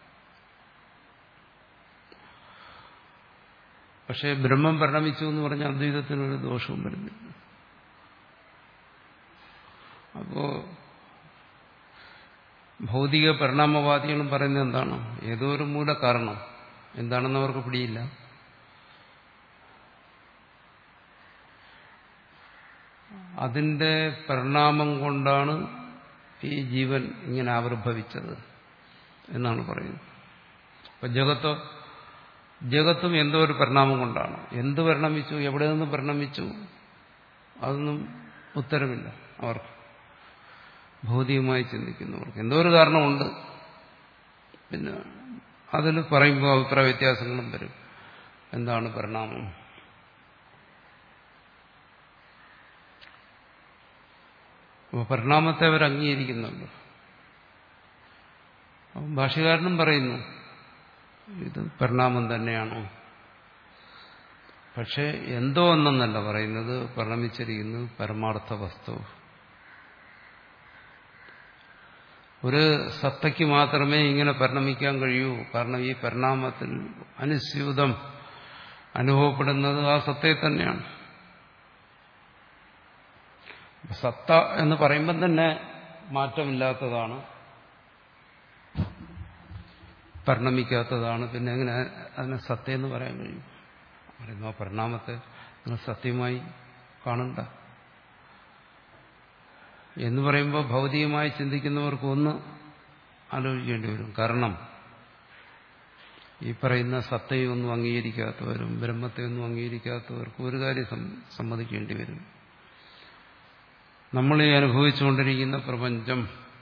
Speaker 1: പക്ഷേ ബ്രഹ്മം പരിണമിച്ചു എന്ന് പറഞ്ഞാൽ അദ്വൈതത്തിനൊരു ദോഷവും വരുന്നില്ല. അപ്പോ ഭൗതിക പരിണാമവാദികളും പറയുന്നത് എന്താണ്? ഏതോ ഒരു മൂല കാരണം എന്താണെന്ന് അവർക്ക് പിടിയില്ല. അതിന്റെ പരിണാമം കൊണ്ടാണ് ഈ ജീവൻ ഇങ്ങനെ ആവിർഭവിച്ചത് എന്നാണ് പറയുന്നത്. അപ്പൊ ജഗത്തോ? ജഗത്തും എന്തോ ഒരു പരിണാമം കൊണ്ടാണ്. എന്ത് പരിണമിച്ചു, എവിടെ നിന്ന് പരിണമിച്ചു, അതൊന്നും ഉത്തരമില്ല അവർക്ക്. ഭൗതികമായി ചിന്തിക്കുന്നവർക്ക് എന്തോ ഒരു കാരണമുണ്ട്. പിന്നെ അതിൽ പറയുമ്പോൾ അഭിപ്രായ വ്യത്യാസങ്ങളും വരും. എന്താണ് പരിണാമം? അപ്പോൾ പരിണാമത്തെ അവർ അംഗീകരിക്കുന്നുണ്ട്. അപ്പം ഭാഷ്യകാരനും പറയുന്നു ഇത് പരിണാമം തന്നെയാണോ? പക്ഷെ എന്തോ ഒന്നെന്നല്ല പറയുന്നത്, പരിണമിച്ചിരിക്കുന്നത് പരമാർത്ഥ വസ്തു. ഒരു സത്തയ്ക്ക് മാത്രമേ ഇങ്ങനെ പരിണമിക്കാൻ കഴിയൂ. കാരണം ഈ പരിണാമത്തിൽ അനുസ്യൂതം അനുഭവപ്പെടുന്നത് ആ സത്തയെ തന്നെയാണ്. സത്ത എന്ന് പറയുമ്പം തന്നെ മാറ്റമില്ലാത്തതാണ്, പരിണമിക്കാത്തതാണ്. പിന്നെ എങ്ങനെ അതിനെ സത്തയെന്ന് പറയാൻ കഴിയും? പറയുന്നു ആ പരിണാമത്തെ നിങ്ങൾ സത്യമായി കാണണ്ട എന്ന് പറയുമ്പോൾ ഭൗതികമായി ചിന്തിക്കുന്നവർക്ക് ഒന്ന് ആലോചിക്കേണ്ടി വരും. കാരണം ഈ പറയുന്ന സത്തയൊന്നും അംഗീകരിക്കാത്തവരും ബ്രഹ്മത്തെയൊന്നും അംഗീകരിക്കാത്തവർക്കും ഒരു കാര്യം സമ്മതിക്കേണ്ടി വരും. നമ്മൾ ഈ അനുഭവിച്ചുകൊണ്ടിരിക്കുന്ന പ്രപഞ്ചം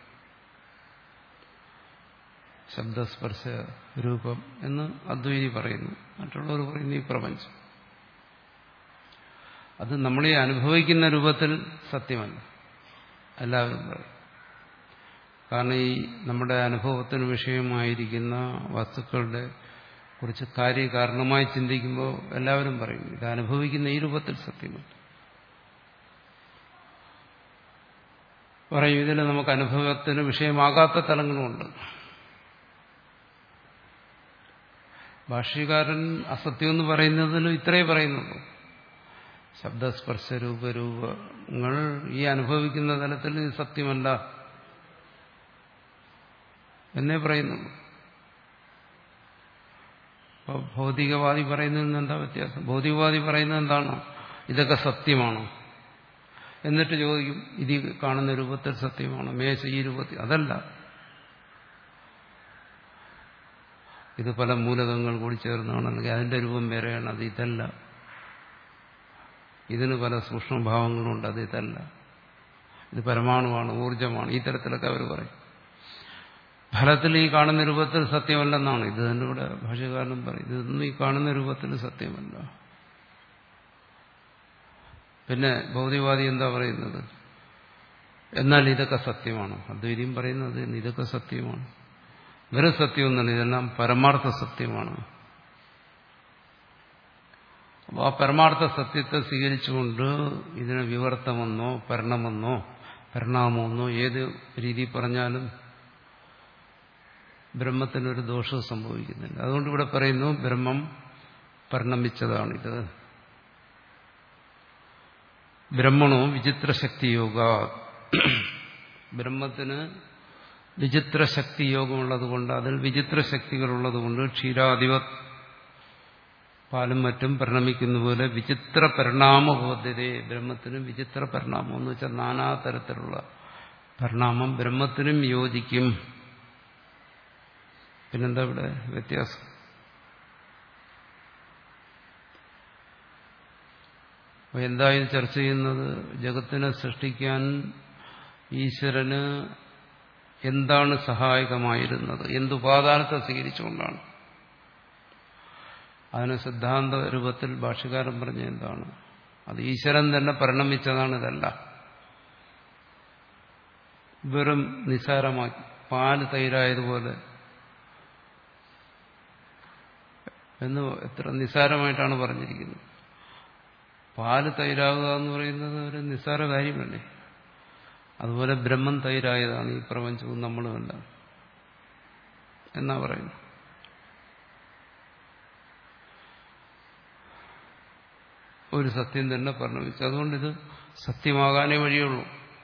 Speaker 1: ശബ്ദസ്പർശ രൂപം എന്ന് അദ്വൈതി പറയുന്നു. മറ്റുള്ളവർ പറയുന്നു ഈ പ്രപഞ്ചം. അത് നമ്മളീ അനുഭവിക്കുന്ന രൂപത്തിൽ സത്യമല്ല, എല്ലാവരും പറയും. കാരണം ഈ നമ്മുടെ അനുഭവത്തിന് വിഷയമായിരിക്കുന്ന വസ്തുക്കളുടെ കുറിച്ച് കാര്യകാരണമായി ചിന്തിക്കുമ്പോൾ എല്ലാവരും പറയും ഇത് അനുഭവിക്കുന്ന ഈ രൂപത്തിൽ സത്യമല്ല. പറയും ഇതിൽ നമുക്ക് അനുഭവത്തിന് വിഷയമാകാത്ത തലങ്ങളുമുണ്ട്. ഭാഷ്യകാരൻ അസത്യം എന്ന് പറയുന്നതിലും ഇത്രേ പറയുന്നുള്ളൂ. ശബ്ദസ്പർശ രൂപരൂപങ്ങൾ ഈ അനുഭവിക്കുന്ന തലത്തിൽ ഇത് സത്യമല്ല എന്നേ പറയുന്നുള്ളൂ. അപ്പോൾ ഭൗതികവാദി പറയുന്നതിന് എന്താ വ്യത്യാസം? ഭൗതികവാദി പറയുന്നത് എന്താണ്? ഇതൊക്കെ സത്യമാണോ? എന്നിട്ട് ചോദിക്കും ഇത് കാണുന്ന രൂപത്തിൽ സത്യമാണോ? മേശ ഈ രൂപത്തിൽ? അതല്ല, ഇത് പല മൂലകങ്ങൾ കൂടി ചേർന്നാണ്, അല്ലെങ്കിൽ അതിന്റെ രൂപം വേറെയാണ്, അത് ഇതല്ല. ഇതിന് പല സൂക്ഷ്മഭാവങ്ങളുണ്ട്, അത് ഇതല്ല. ഇത് പരമാണുവാണ്, ഊർജമാണ്, ഈ തരത്തിലൊക്കെ അവർ പറയും. ഫലത്തിൽ ഈ കാണുന്ന രൂപത്തിൽ സത്യമല്ലെന്നാണ് ഇത് തന്നെ ഇവിടെ ഭാഷ്യകാരനും പറയും. ഇതൊന്നും ഈ കാണുന്ന രൂപത്തിൽ സത്യമല്ല. പിന്നെ ഭൗതികവാദി എന്താ പറയുന്നത്? എന്നാൽ ഇതൊക്കെ സത്യമാണ്. അദ്വൈതിയും പറയുന്നത് ഇതൊക്കെ സത്യമാണ്. വെറും സത്യമൊന്നുമല്ല, ഇതെല്ലാം പരമാർത്ഥ സത്യമാണ്. അപ്പോൾ ആ പരമാർത്ഥ സത്യത്തെ സ്വീകരിച്ചുകൊണ്ട് ഇതിനെ വിവർത്തമെന്നോ പരിണമെന്നോ പരിണാമമെന്നോ ഏത് രീതി പറഞ്ഞാലും ബ്രഹ്മത്തിനൊരു ദോഷവും സംഭവിക്കുന്നില്ല. അതുകൊണ്ട് ഇവിടെ പറയുന്നു ബ്രഹ്മം പരിണമിച്ചതാണിത്. ബ്രഹ്മണോ വിചിത്രശക്തി യോഗ, ബ്രഹ്മത്തിന് വിചിത്രശക്തി യോഗമുള്ളതുകൊണ്ട്, അതിൽ വിചിത്രശക്തികളുള്ളതുകൊണ്ട് ക്ഷീരാധിപത് പാലും മറ്റും പരിണമിക്കുന്ന പോലെ വിചിത്ര പരിണാമബോധ്യതയെ, ബ്രഹ്മത്തിനും വിചിത്ര പരിണാമം എന്ന് വെച്ചാൽ നാനാതരത്തിലുള്ള പരിണാമം ബ്രഹ്മത്തിനും യോജിക്കും. പിന്നെന്താ ഇവിടെ വ്യത്യാസം? എന്തായി ചർച്ച ചെയ്യുന്നത്? ജഗത്തിനെ സൃഷ്ടിക്കാൻ ഈശ്വരന് എന്താണ് സഹായകമായിരുന്നത്, എന്തുപാദാനത്തെ സ്വീകരിച്ചുകൊണ്ടാണ്. അതിന് സിദ്ധാന്ത രൂപത്തിൽ ഭാഷ്യകാരൻ പറഞ്ഞ എന്താണ്? അത് ഈശ്വരൻ തന്നെ പരിണമിച്ചതാണ്. ഇതല്ല വെറും നിസ്സാരമാക്കി പാല് തൈരായതുപോലെ എന്ന് എത്ര നിസ്സാരമായിട്ടാണ് പറഞ്ഞിരിക്കുന്നത്. പാല് തൈരാകുക എന്ന് പറയുന്നത് ഒരു നിസ്സാര കാര്യമല്ലേ? അതുപോലെ ബ്രഹ്മം തൈരായതാണ് ഈ പ്രപഞ്ചവും നമ്മളുമല്ല എന്നാ പറയുന്നു. ഒരു സത്യം തന്നെ പരിണമിച്ചു. അതുകൊണ്ടിത് സത്യമാകാനേ വഴിയുള്ളൂ.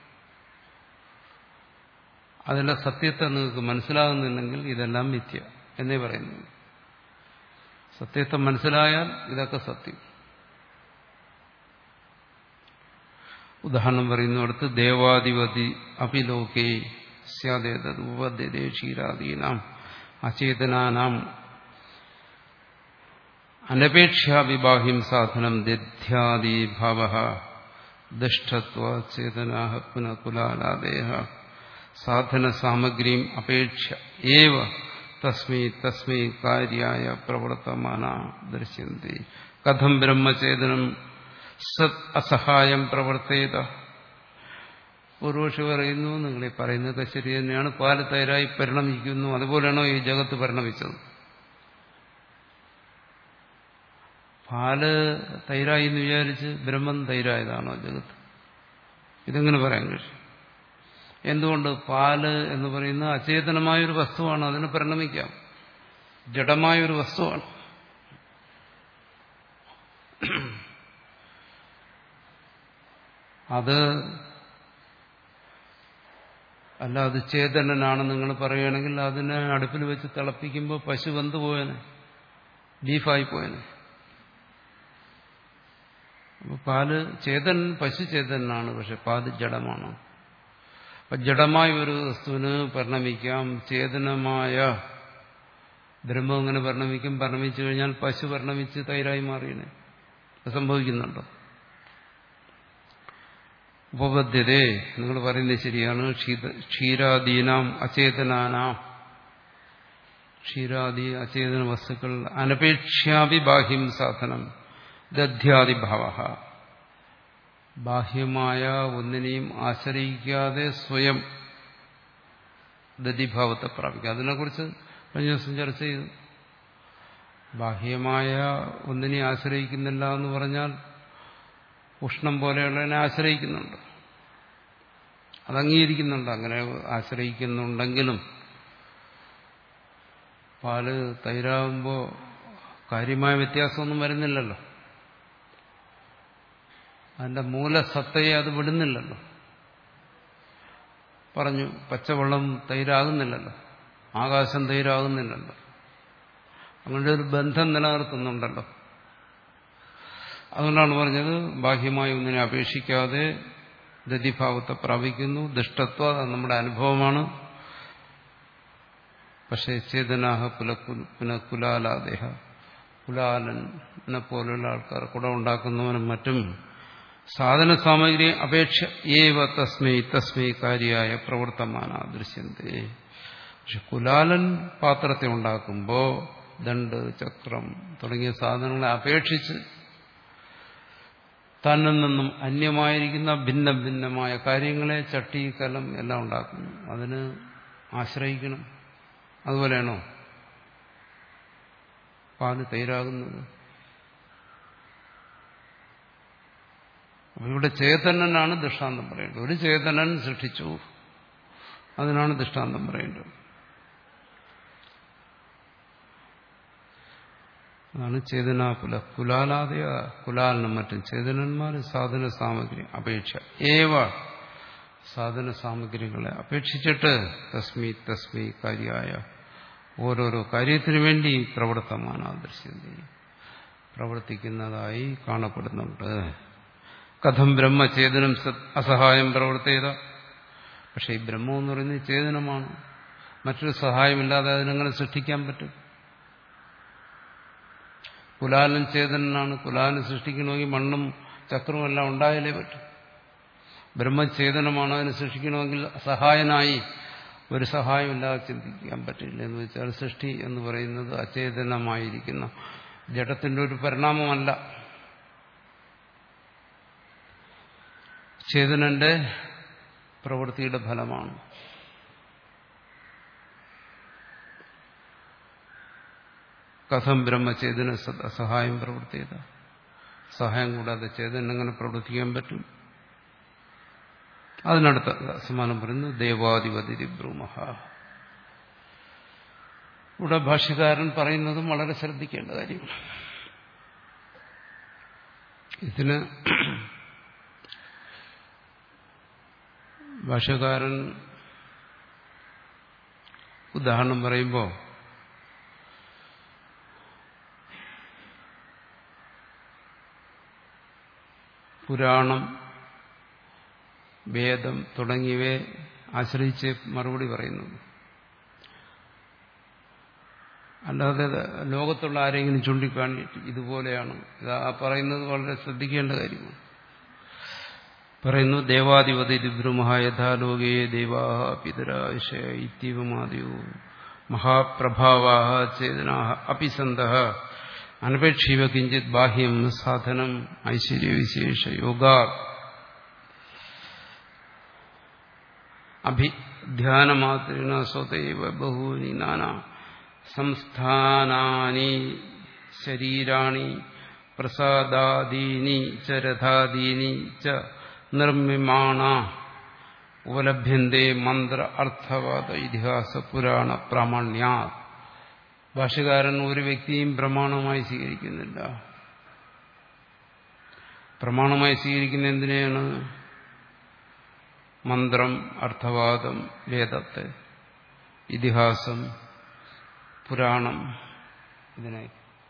Speaker 1: അതിന്റെ സത്യത്തെ നിങ്ങൾക്ക് മനസ്സിലാകുന്നുണ്ടെങ്കിൽ ഇതെല്ലാം മിഥ്യ എന്നേ പറയുന്നു. സത്യത്തെ മനസ്സിലായാൽ ഇതൊക്കെ സത്യം. ഉദാഹരണം പറയുന്നു അടുത്ത്, ദേവാധിപതി അപിലോകേ സ്യാദേതത് ഉപദ്ധ്യതേ ക്ഷീരാദീനാം അചേതനാനാം അനപേക്ഷാവിബാഹ്യം സാധനം ദധ്യാദി ഭാവഃ ദുഷ്ടത്വ ചേതനാഃ പുനഃകുലാലാദേഹ സാധന സാമഗ്രീം അപേക്ഷ ഏവ തസ്മൈ തസ്മൈ കാര്യായ പ്രവർത്തമാന ദൃശ്യന്തി. കഥം ബ്രഹ്മചേതനം സത് അസഹായം പ്രവർത്തേത. പൂർവക്ഷി പറയുന്നു, നിങ്ങൾ ഈ പറയുന്നതൊക്കെ ശരി തന്നെയാണ്, പാല് തൈരായി പരിണമിക്കുന്നു, അതുപോലെയാണോ ഈ ജഗത്ത് പരിണമിച്ചത്? പാല് തൈരായി എന്ന് വിചാരിച്ച് ബ്രഹ്മം തൈരായതാണോ ജഗത്ത്? ഇതെങ്ങനെ പറയാൻ കഴിയും? എന്തുകൊണ്ട്? പാല് എന്ന് പറയുന്ന അചേതനമായൊരു വസ്തുവാണ്, അതിന് പരിണമിക്കാം. ജഡമായൊരു വസ്തുവാണ്. അത് അല്ല, അത് ചേതനനാണ് നിങ്ങൾ പറയുകയാണെങ്കിൽ അതിനെ അടുപ്പിൽ വെച്ച് തിളപ്പിക്കുമ്പോൾ പശു വെന്തു പോയനെ, ബീഫായി പോയനെ. അപ്പൊ പാല് ചേതൻ പശു ചേതനാണ്, പക്ഷെ പാല് ജഡമാണ്. അപ്പൊ ജഡമായ ഒരു വസ്തുവിന് പരിണമിക്കാം, ചേതനമായ ബ്രഹ്മം അങ്ങനെ പരിണമിക്കും. പരിണമിച്ചു കഴിഞ്ഞാൽ പശു പരിണമിച്ച് തൈരായി മാറിയനെ. അത് സംഭവിക്കുന്നുണ്ടോ? ഉപബദ്ധ്യതേ, നിങ്ങൾ പറയുന്നത് ശരിയാണ്. ക്ഷീരാദീനാം അചേതനാനാം, ക്ഷീരാദി അചേതന വസ്തുക്കൾ അനപേക്ഷാപി ബാഹ്യം സാധനം ദധ്യാദിഭാവ, ബാഹ്യമായ ഒന്നിനെയും ആശ്രയിക്കാതെ സ്വയം ദതിഭാവത്തെ പ്രാപിക്കുക. അതിനെക്കുറിച്ച് കഴിഞ്ഞ ദിവസം ചർച്ച ചെയ്തു. ബാഹ്യമായ ഒന്നിനെ ആശ്രയിക്കുന്നില്ല എന്ന് പറഞ്ഞാൽ ഉഷ്ണം പോലെയുള്ളതിനെ ആശ്രയിക്കുന്നുണ്ട്, അത് അംഗീകരിക്കുന്നുണ്ട്. അങ്ങനെ ആശ്രയിക്കുന്നുണ്ടെങ്കിലും പാല് തൈരാകുമ്പോൾ കാര്യമായ വ്യത്യാസമൊന്നും വരുന്നില്ലല്ലോ. അതിന്റെ മൂലസത്തയെ അത് വിടുന്നില്ലല്ലോ. പറഞ്ഞു പച്ചവെള്ളം തൈരാകുന്നില്ലല്ലോ, ആകാശം തൈരാകുന്നില്ലല്ലോ. അങ്ങനെ ഒരു ബന്ധം നിലനിർത്തുന്നുണ്ടല്ലോ. അതുകൊണ്ടാണ് പറഞ്ഞത് ബാഹ്യമായി ഒന്നിനെ അപേക്ഷിക്കാതെ ദതിഭാവത്തെ പ്രാപിക്കുന്നു. ദുഷ്ടത്വം അത് നമ്മുടെ അനുഭവമാണ്. പക്ഷേ ചേതനാഹ പുനഃകുലാലാദേഹ, കുലാലനെ പോലുള്ള ആൾക്കാർ കുട ഉണ്ടാക്കുന്നവനും മറ്റും സാധന സാമഗ്രി അപേക്ഷ ഏവ തസ്മൈ തസ്മൈ കാര്യായ പ്രവർത്തമാന ദൃശ്യന്തേ. പക്ഷെ കുലാലൻ പാത്രത്തെ ഉണ്ടാക്കുമ്പോൾ ദണ്ഡ്, ചക്രം തുടങ്ങിയ സാധനങ്ങളെ അപേക്ഷിച്ച് തന്നിൽ നിന്നും അന്യമായിരിക്കുന്ന ഭിന്ന ഭിന്നമായ കാര്യങ്ങളെ ചട്ടി, കലം എല്ലാം ഉണ്ടാക്കുന്നു. അതിന് ആശ്രയിക്കണം. അതുപോലെയാണോ പാല് തൈരാകുന്നത്? ഇവിടെ ചേതനനാണ് ദൃഷ്ടാന്തം പറയേണ്ടത്. ഒരു ചേതനൻ സൃഷ്ടിച്ചു, അതിനാണ് ദൃഷ്ടാന്തം പറയേണ്ടത്. അതാണ് ചേതന കുല കുലാലാദയ കുലാലനും മറ്റും ചേതനന്മാർ സാധന സാമഗ്രി അപേക്ഷ ഏവ സാധന സാമഗ്രികളെ അപേക്ഷിച്ചിട്ട് തസ്മി തസ്മി കാര്യായ ഓരോരോ കാര്യത്തിനു വേണ്ടി പ്രവർത്തമാന ദൃശ്യത പ്രവർത്തിക്കുന്നതായി കാണപ്പെടുന്നുണ്ട്. കഥം ബ്രഹ്മചേതനം അസഹായം പ്രവർത്തിയത. പക്ഷെ ഈ ബ്രഹ്മം എന്ന് പറയുന്നത് ചേതനമാണ്. മറ്റൊരു സഹായമില്ലാതെ അതിനെങ്ങനെ സൃഷ്ടിക്കാൻ പറ്റും? കുലാലൻ ചേതനാണ്. കുലാലൻ സൃഷ്ടിക്കണമെങ്കിൽ മണ്ണും ചക്രവും എല്ലാം ഉണ്ടായാലേ പറ്റും. ബ്രഹ്മചേതനമാണ്. അതിനെ സൃഷ്ടിക്കണമെങ്കിൽ സഹായനായി ഒരു സഹായമില്ലാതെ ചിന്തിക്കാൻ പറ്റില്ല. എന്ന് വെച്ചാൽ സൃഷ്ടി എന്ന് പറയുന്നത് അചേതനമായിരിക്കുന്ന ജഡത്തിന്റെ ഒരു പരിണാമമല്ല, ചേതനന്റെ പ്രവൃത്തിയുടെ ഫലമാണ്. കഥം ബ്രഹ്മചേതന സഹായം പ്രവർത്തിയത. സഹായം കൂടാതെ ചേതന എങ്ങനെ പ്രവർത്തിക്കാൻ പറ്റും? അതിനടുത്ത സമാനം പറയുന്നു ദേവാധിപതി ബ്രൂമഹ. ഇവിടെ ഭാഷ്യകാരൻ പറയുന്നതും വളരെ ശ്രദ്ധിക്കേണ്ട കാര്യമാണ്. ഇതിന് ഭാഷ്യകാരൻ ഉദാഹരണം പറയുമ്പോൾ പുരാണം, വേദം തുടങ്ങിയവയെ ആശ്രയിച്ച് മറുപടി പറയുന്നത്. അല്ലാതെ ലോകത്തുള്ള ആരെങ്കിലും ചൂണ്ടിക്കാണിയിട്ട് ഇതുപോലെയാണ് ഇത് ആ പറയുന്നത് വളരെ ശ്രദ്ധിക്കേണ്ട കാര്യമാണ്. പറയുന്നു ദേവാധിപതി ദിബ്രുമഹ യഥാ ലോകേ ദേവാഹ പിതരാശ ഇത്യവമാദിയോ മഹാപ്രഭാവാഹ ചേതനാഹ അപിസന്തഃ അനപേക്ഷീവ കിഞ്ചിത് ബാഹ്യം സാധനം ഐശ്വര്യവിശേഷ യോഗാ അഭിധ്യാനമാത്രേണ സ്വതൈവ ബഹൂനി നാനാ സംസ്ഥാനാനി ശരീരാണി പ്രസാദാദീനി ച രഥാദീനി ച നിർമ്മിമാണ ഉപലഭ്യന്തേ മന്ത്ര അർത്ഥവാദ ഇതിഹാസ പുരാണ പ്രാമാണ്യാ. ഭാഷ്യകാരൻ ഒരു വ്യക്തിയും പ്രമാണമായി സ്വീകരിക്കുന്നില്ല. പ്രമാണമായി സ്വീകരിക്കുന്ന എന്തിനെയാണ്? മന്ത്രം, അർത്ഥവാദം, വേദത്തെ, ഇതിഹാസം, പുരാണം, ഇതിനെ.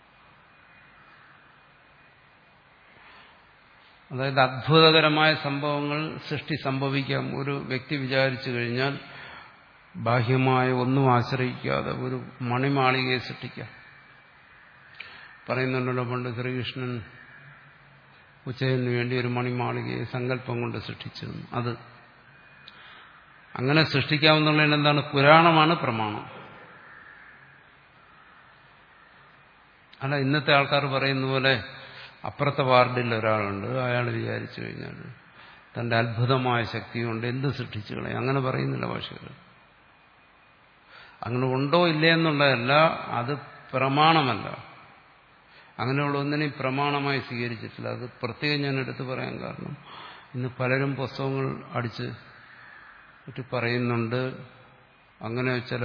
Speaker 1: അതായത് അത്ഭുതകരമായ സംഭവങ്ങൾ സൃഷ്ടി സംഭവിക്കാം. ഒരു വ്യക്തി വിചാരിച്ചു കഴിഞ്ഞാൽ ബാഹ്യമായ ഒന്നും ആശ്രയിക്കാതെ ഒരു മണിമാളികയെ സൃഷ്ടിക്കാം. പറയുന്നുണ്ടല്ലോ പണ്ട് ശ്രീകൃഷ്ണൻ ഉച്ചയന് വേണ്ടി ഒരു മണിമാളികയെ സങ്കല്പം കൊണ്ട് സൃഷ്ടിച്ചിരുന്നു. അത് അങ്ങനെ സൃഷ്ടിക്കാമെന്നുള്ളതിന് എന്താണ്? പുരാണമാണ് പ്രമാണം. അല്ല ഇന്നത്തെ ആൾക്കാർ പറയുന്ന പോലെ അപ്പുറത്തെ വാർഡിൽ ഒരാളുണ്ട്, അയാൾ വിചാരിച്ചു കഴിഞ്ഞാൽ തന്റെ അത്ഭുതമായ ശക്തി കൊണ്ട് എന്ത് സൃഷ്ടിച്ചു കളയും. അങ്ങനെ പറയുന്നില്ല ഭാഷകൾ. അങ്ങനെ ഉണ്ടോ ഇല്ലേ എന്നുള്ളതല്ല, അത് പ്രമാണമല്ല. അങ്ങനെയുള്ള ഒന്നിനെയും പ്രമാണമായി സ്വീകരിച്ചിട്ടില്ല. അത് പ്രത്യേകം ഞാൻ എടുത്തു പറയാൻ കാരണം, ഇന്ന് പലരും പുസ്തകങ്ങൾ അടിച്ച് മറ്റു പറയുന്നുണ്ട്, അങ്ങനെ ചില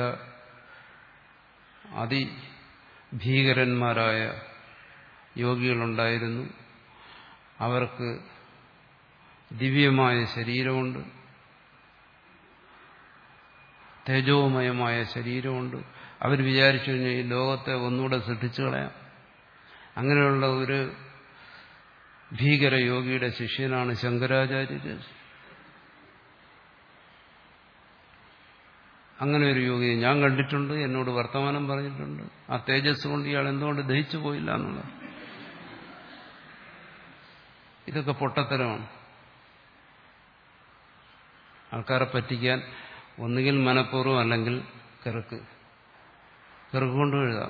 Speaker 1: അതിഭീകരന്മാരായ യോഗികളുണ്ടായിരുന്നു, അവർക്ക് ദിവ്യമായ ശരീരമുണ്ട്, തേജോമയമായ ശരീരമുണ്ട്. അവർ വിചാരിച്ചു കഴിഞ്ഞാൽ ഈ ലോകത്തെ ഒന്നുകൂടെ സൃഷ്ടിച്ചു കളയാം. അങ്ങനെയുള്ള ഒരു ഭീകര യോഗിയുടെ ശിഷ്യനാണ് ശങ്കരാചാര്യര്. അങ്ങനെ ഒരു യോഗിയെ ഞാൻ കണ്ടിട്ടുണ്ട്, എന്നോട് വർത്തമാനം പറഞ്ഞിട്ടുണ്ട്. ആ തേജസ് കൊണ്ട് ഇയാൾ എന്തുകൊണ്ട് ദഹിച്ചു പോയില്ല എന്നുള്ളത്. ഇതൊക്കെ പൊട്ടത്തരമാണ്. ആൾക്കാരെ പറ്റിക്കാൻ ഒന്നുകിൽ മനഃപൂർവ്വം അല്ലെങ്കിൽ കിറുക്ക് കിറുക്ക് കൊണ്ട് എഴുതാം.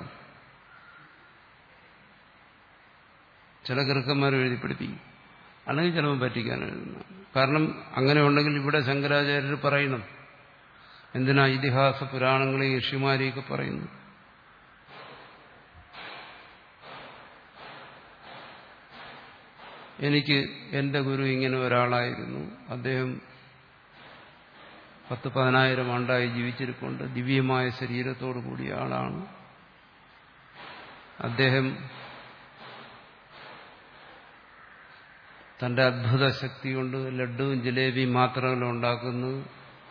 Speaker 1: ചില കിറുക്കന്മാർ എഴുതി പഠിപ്പിക്കും, അല്ലെങ്കിൽ ചിലപ്പോൾ പറ്റിക്കാൻ എഴുതുന്ന. കാരണം അങ്ങനെ ഉണ്ടെങ്കിൽ ഇവിടെ ശങ്കരാചാര്യർ പറയണം, എന്തിനാ ഇതിഹാസ പുരാണങ്ങളെയും ഋഷിമാരെയൊക്കെ പറയുന്നു. എനിക്ക് എന്റെ ഗുരു ഇങ്ങനെ ഒരാളായിരുന്നു, അദ്ദേഹം പത്ത് പതിനായിരം ആണ്ടായി ജീവിച്ചിരിപ്പുണ്ട്, ദിവ്യമായ ശരീരത്തോടു കൂടിയ ആളാണ്. അദ്ദേഹം തന്റെ അത്ഭുത ശക്തി കൊണ്ട് ലഡ്ഡുവും ജിലേബിയും മാത്രമല്ല ഉണ്ടാക്കുന്നത്,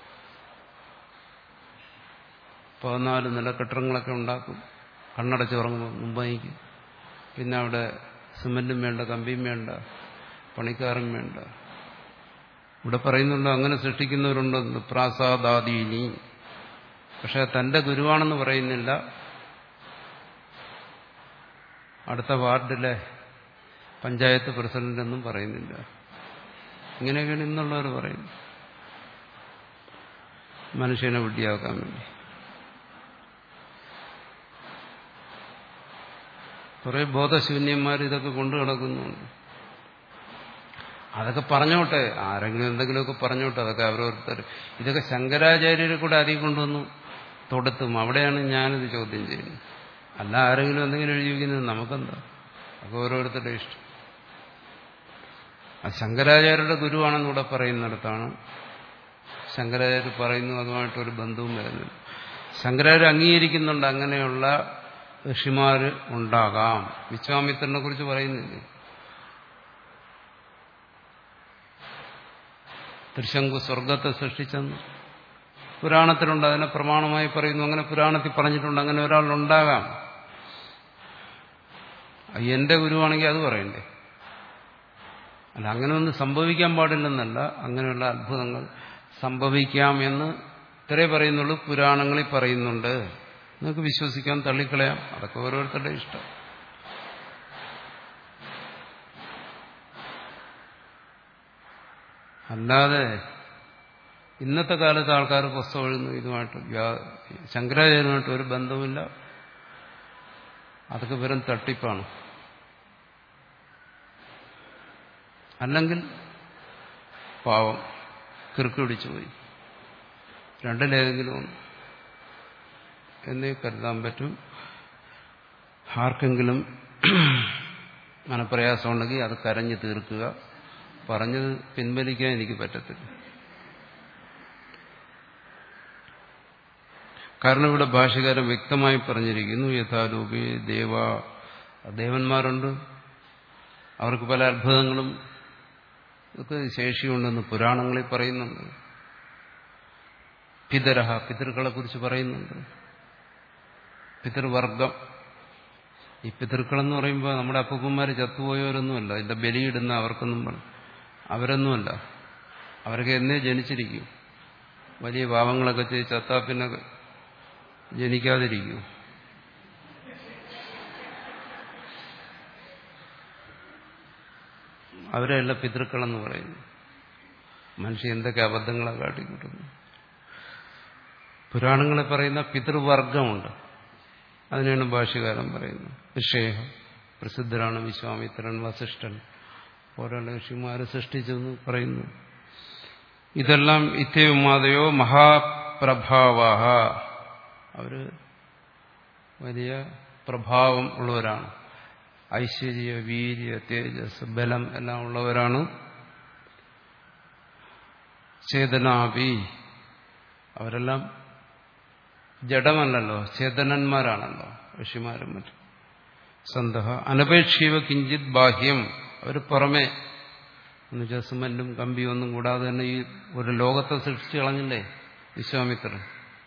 Speaker 1: പതിനാല് നില കെട്ടിടങ്ങളൊക്കെ ഉണ്ടാക്കും. കണ്ണടച്ചുറങ്ങുമ്പോൾ മുംബൈക്ക്. പിന്നെ അവിടെ സിമന്റും വേണ്ട, കമ്പിയും വേണ്ട, പണിക്കാരും വേണ്ട. ഇവിടെ പറയുന്നുണ്ടോ അങ്ങനെ സൃഷ്ടിക്കുന്നവരുണ്ടെന്ന്, പ്രാസാദാദീനി. പക്ഷെ തന്റെ ഗുരുവാണെന്ന് പറയുന്നില്ല, അടുത്ത വാർഡിലെ പഞ്ചായത്ത് പ്രസിഡന്റ് എന്നും പറയുന്നില്ല. ഇങ്ങനെയൊക്കെയാണ് ഇന്നുള്ളവർ പറയുന്നത്, മനുഷ്യനെ വിഡ്ഢിയാക്കാൻ വേണ്ടി. കുറെ ബോധശൂന്യന്മാർ ഇതൊക്കെ കൊണ്ടു കിടക്കുന്നുണ്ട്. അതൊക്കെ പറഞ്ഞോട്ടെ, ആരെങ്കിലും എന്തെങ്കിലുമൊക്കെ പറഞ്ഞോട്ടെ, അതൊക്കെ അവരോരുത്തർ. ഇതൊക്കെ ശങ്കരാചാര്യരെ കൂടെ അധികം കൊണ്ടുവന്നു തൊടുത്തും. അവിടെയാണ് ഞാനിത് ചോദ്യം ചെയ്യുന്നത്. അല്ല ആരെങ്കിലും എന്തെങ്കിലും എഴുതി വയ്ക്കുന്നത് നമുക്കെന്താ, അതൊക്കെ ഓരോരുത്തരുടെ ഇഷ്ടം. അത് ശങ്കരാചാര്യരുടെ ഗുരുവാണെന്നിവിടെ പറയുന്നിടത്താണ് ശങ്കരാചാര്യർ പറയുന്നു, അതുമായിട്ടൊരു ബന്ധവും വരുന്നില്ല. ശങ്കരാചാര്യ അംഗീകരിക്കുന്നുണ്ട് അങ്ങനെയുള്ള ഋഷിമാര് ഉണ്ടാകാം. വിശ്വാമിത്രനെ കുറിച്ച് പറയുന്നില്ലേ, ത്രിശങ്കു സ്വർഗത്തെ സൃഷ്ടിച്ചെന്ന് പുരാണത്തിലുണ്ട്, അതിനെ പ്രമാണമായി പറയുന്നു. അങ്ങനെ പുരാണത്തിൽ പറഞ്ഞിട്ടുണ്ട്, അങ്ങനെ ഒരാളുണ്ടാകാം. എന്റെ ഗുരുവാണെങ്കിൽ അത് പറയണ്ടേ? അല്ല, അങ്ങനെ ഒന്നും സംഭവിക്കാൻ പാടില്ലെന്നല്ല, അങ്ങനെയുള്ള അത്ഭുതങ്ങൾ സംഭവിക്കാം എന്ന് ഇത്രേ പറയുന്നുള്ളൂ. പുരാണങ്ങളിൽ പറയുന്നുണ്ട്, നിങ്ങൾക്ക് വിശ്വസിക്കാൻ തള്ളിക്കളയാം, അതൊക്കെ ഓരോരുത്തരുടെ ഇഷ്ടം. അല്ലാതെ ഇന്നത്തെ കാലത്ത് ആൾക്കാർ പുസ്തകം എഴുതുന്നു, ഇതുമായിട്ട് ശങ്കരാചാര്യനുമായിട്ട് ഒരു ബന്ധവുമില്ല, അതൊക്കെ വെറും തട്ടിപ്പാണ്. അല്ലെങ്കിൽ പാവം കിറുക്ക് പിടിച്ചു പോയി, രണ്ടിലേതെങ്കിലും ഒന്ന് എന്നേ കരുതാൻ പറ്റും. ആർക്കെങ്കിലും മനപ്രയാസം ഉണ്ടെങ്കിൽ അത് കരഞ്ഞു തീർക്കുക, പറഞ്ഞത് പിൻവലിക്കാൻ എനിക്ക് പറ്റത്തില്ല. കാരണം ഇവിടെ ഭാഷകാരൻ വ്യക്തമായി പറഞ്ഞിരിക്കുന്നു, യഥാരൂപേ ദേവ, ദേവന്മാരുണ്ട്, അവർക്ക് പല അത്ഭുതങ്ങളും ഒക്കെ ശേഷിയുണ്ടെന്ന് പുരാണങ്ങളിൽ പറയുന്നുണ്ട്. പിതരഹ, പിതൃക്കളെ കുറിച്ച് പറയുന്നുണ്ട്. പിതൃവർഗം, ഈ പിതൃക്കളെന്ന് പറയുമ്പോൾ നമ്മുടെ അപ്പൂപ്പന്മാർ ചത്തുപോയവരൊന്നുമല്ല, ഇതിന്റെ ബലിയിടുന്ന അവർക്കൊന്നും അവരൊന്നുമല്ല. അവരൊക്കെ എന്നേ ജനിച്ചിരിക്കും. വലിയ പാവങ്ങളൊക്കെ ചെയ്ത് ചത്താ പിന്നെ ജനിക്കാതിരിക്കും. അവരെയല്ല പിതൃക്കളെന്ന് പറയുന്നു. മനുഷ്യൻ എന്തൊക്കെ അബദ്ധങ്ങളെ കാട്ടിക്കൂട്ടുന്നു. പുരാണങ്ങളെ പറയുന്ന പിതൃവർഗമുണ്ട്, അതിനാണ് ഭാഷ്യകാരൻ പറയുന്നത്. ഋഷേഹ പ്രസിദ്ധരാണ് വിശ്വാമിത്രൻ, വസിഷ്ഠൻ, ഓരോ ഋഷിമാരെ സൃഷ്ടിച്ചെന്ന് പറയുന്നു. ഇതെല്ലാം ഇത്യവുമാതയോ മഹാപ്രഭാവാഹ, അവര് വലിയ പ്രഭാവം ഉള്ളവരാണ്. ഐശ്വര്യ, വീര്യ, തേജസ്, ബലം എല്ലാം ഉള്ളവരാണ്. ചേതനാവി, അവരെല്ലാം ജഡമല്ലല്ലോ, ചേതനന്മാരാണല്ലോ ഋഷിമാരും മറ്റും. സന്തഹ അനപേക്ഷീവ കിഞ്ചിത് ബാഹ്യം, അവർ പുറമെ എന്നുവെച്ചാൽ സിമന്റും കമ്പിയും ഒന്നും കൂടാതെ തന്നെ ഈ ഒരു ലോകത്തെ സൃഷ്ടിച്ചു കളഞ്ഞില്ലേ വിശ്വാമിത്രൻ.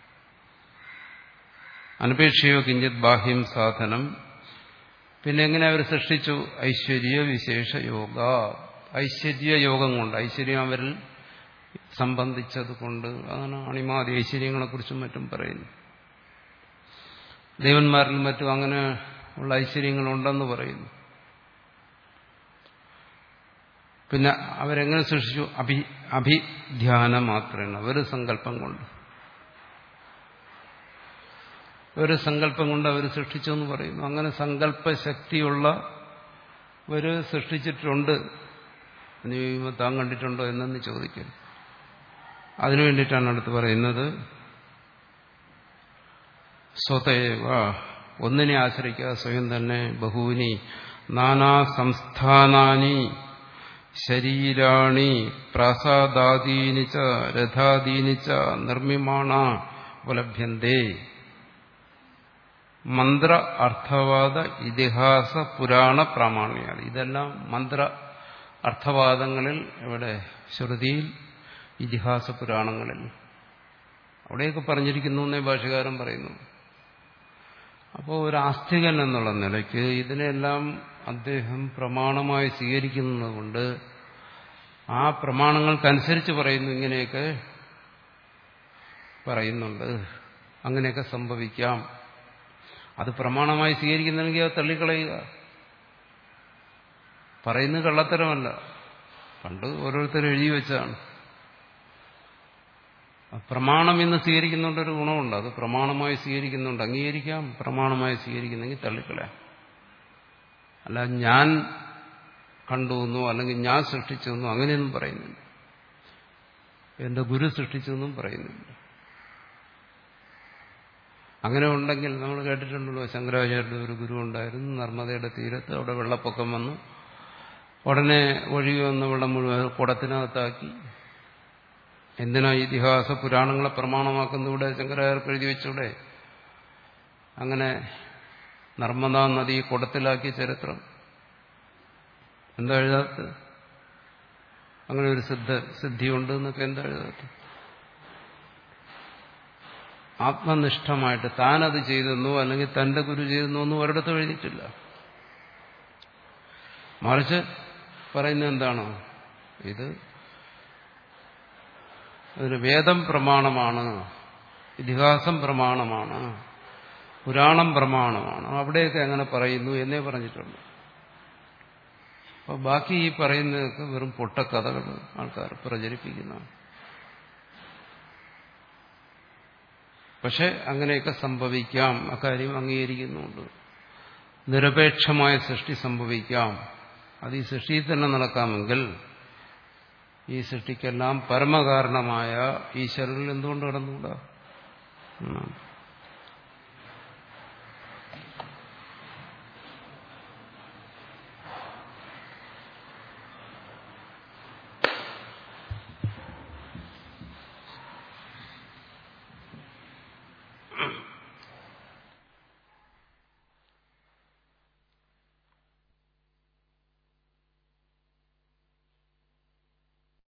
Speaker 1: അനപേക്ഷീവ കിഞ്ചിത് ബാഹ്യം സാധനം. പിന്നെ എങ്ങനെ അവർ സൃഷ്ടിച്ചു? ഐശ്വര്യ വിശേഷ യോഗ, ഐശ്വര്യ യോഗം കൊണ്ട്, ഐശ്വര്യം അവരിൽ സംബന്ധിച്ചത് കൊണ്ട്. അതാണ് അണിമാതി ഐശ്വര്യങ്ങളെക്കുറിച്ചും മറ്റും പറയുന്നു. ദേവന്മാരിലും മറ്റും അങ്ങനെ ഉള്ള ഐശ്വര്യങ്ങളുണ്ടെന്ന് പറയുന്നു. പിന്നെ അവരെങ്ങനെ സൃഷ്ടിച്ചു? അഭി അഭിധ്യാനം മാത്രമാണ്, ഒരു സങ്കല്പം കൊണ്ട്, ഒരു സങ്കല്പം കൊണ്ട് അവർ സൃഷ്ടിച്ചു എന്ന് പറയുന്നു. അങ്ങനെ സങ്കല്പശക്തിയുള്ള ഒരു സൃഷ്ടിച്ചിട്ടുണ്ട് എന്ന് ചോദിക്കുമ്പോൾ താൻ കണ്ടിട്ടുണ്ടോ എന്നു ചോദിക്കും. അതിനു വേണ്ടിയിട്ടാണ് അടുത്ത് പറയുന്നത്, സ്വതേവ, ഒന്നിനെ ആശ്രയിക്കുക, സ്വയം തന്നെ, ബഹൂനി നാനാ സംസ്ഥാനാനി ശരീരാണി പ്രാസാദാദീനി ച രഥാദീനി ച നിർമ്മിമാണ ഉപലഭ്യന്തേ. മന്ത്ര അർത്ഥവാദ ഇതിഹാസ പുരാണ പ്രാമാണ്യാദി, ഇതെല്ലാം മന്ത്ര അർത്ഥവാദങ്ങളിൽ, ഇവിടെ ശ്രുതിയിൽ, ഇതിഹാസ പുരാണങ്ങളിൽ അവിടെയൊക്കെ പറഞ്ഞിരിക്കുന്നു എന്നേ ഭാഷകാരൻ പറയുന്നു. അപ്പോൾ ഒരു ആസ്തികൻ എന്നുള്ള നിലയ്ക്ക് ഇതിനെല്ലാം അദ്ദേഹം പ്രമാണമായി സ്വീകരിക്കുന്നതുകൊണ്ട് ആ പ്രമാണങ്ങൾക്കനുസരിച്ച് പറയുന്നു, ഇങ്ങനെയൊക്കെ പറയുന്നുണ്ട്, അങ്ങനെയൊക്കെ സംഭവിക്കാം. അത് പ്രമാണമായി സ്വീകരിക്കുന്നെങ്കിൽ അത് തള്ളിക്കളയുക. പറയുന്നത് കള്ളത്തരമല്ല, പണ്ട് ഓരോരുത്തരും എഴുതി വെച്ചാണ്. പ്രമാണം എന്ന് സ്വീകരിക്കുന്നുണ്ടൊരു ഗുണമുണ്ട്, അത് പ്രമാണമായി സ്വീകരിക്കുന്നുണ്ട്, അംഗീകരിക്കാം. പ്രമാണമായി സ്വീകരിക്കുന്നെങ്കിൽ തള്ളിക്കളയാം. അല്ല ഞാൻ കണ്ടുവെന്നോ അല്ലെങ്കിൽ ഞാൻ സൃഷ്ടിച്ചെന്നോ അങ്ങനെയൊന്നും പറയുന്നില്ല, എന്റെ ഗുരു സൃഷ്ടിച്ചെന്നും പറയുന്നില്ല. അങ്ങനെ ഉണ്ടെങ്കിൽ നമ്മൾ കേട്ടിട്ടുണ്ടല്ലോ, ശങ്കരാചാര്യരുടെ ഒരു ഗുരു ഉണ്ടായിരുന്നു, നർമ്മദയുടെ തീരത്ത്, അവിടെ വെള്ളപ്പൊക്കം വന്നു, ഉടനെ ഒഴുകി വന്ന വെള്ളം മുഴുവൻ കുടത്തിനകത്താക്കി. എന്തിനാ ഇതിഹാസ പുരാണങ്ങളെ പ്രമാണമാക്കുന്നവിടെ ശങ്കരാചാര്യർക്ക് എഴുതി വെച്ചൂടെ? അങ്ങനെ നർമ്മദാ നദി കുടത്തിലാക്കിയ ചരിത്രം എന്താ എഴുതാത്തത്? അങ്ങനെ ഒരു സിദ്ധ സിദ്ധിയുണ്ട് എന്നൊക്കെ എന്താ എഴുതാത്തത്? ആത്മനിഷ്ഠമായിട്ട് താനത് ചെയ്തെന്നോ അല്ലെങ്കിൽ തന്റെ ഗുരു ചെയ്തെന്നോ ഒന്നും ഒരിടത്തും എഴുതിയിട്ടില്ല. മറിച്ച് പറയുന്നത് എന്താണോ, ഇത് അതിന് വേദം പ്രമാണമാണ്, ഇതിഹാസം പ്രമാണമാണ്, പുരാണം പ്രമാണമാണ്, അവിടെയൊക്കെ അങ്ങനെ പറയുന്നു എന്നേ പറഞ്ഞിട്ടുണ്ട്. അപ്പൊ ബാക്കി ഈ പറയുന്നതൊക്കെ വെറും പൊട്ടക്കഥകൾ ആൾക്കാർ പ്രചരിപ്പിക്കുന്നതാണ്. പക്ഷെ അങ്ങനെയൊക്കെ സംഭവിക്കാം, അക്കാര്യം അംഗീകരിക്കുന്നുണ്ട്. നിരപേക്ഷമായ സൃഷ്ടി സംഭവിക്കാം, അത് ഈ സൃഷ്ടിയിൽ തന്നെ നടക്കാമെങ്കിൽ ഈ സൃഷ്ടിക്കെല്ലാം പരമകാരണമായ ഈശ്വരനിൽ എന്തുകൊണ്ട് കടന്നുകൂടാ?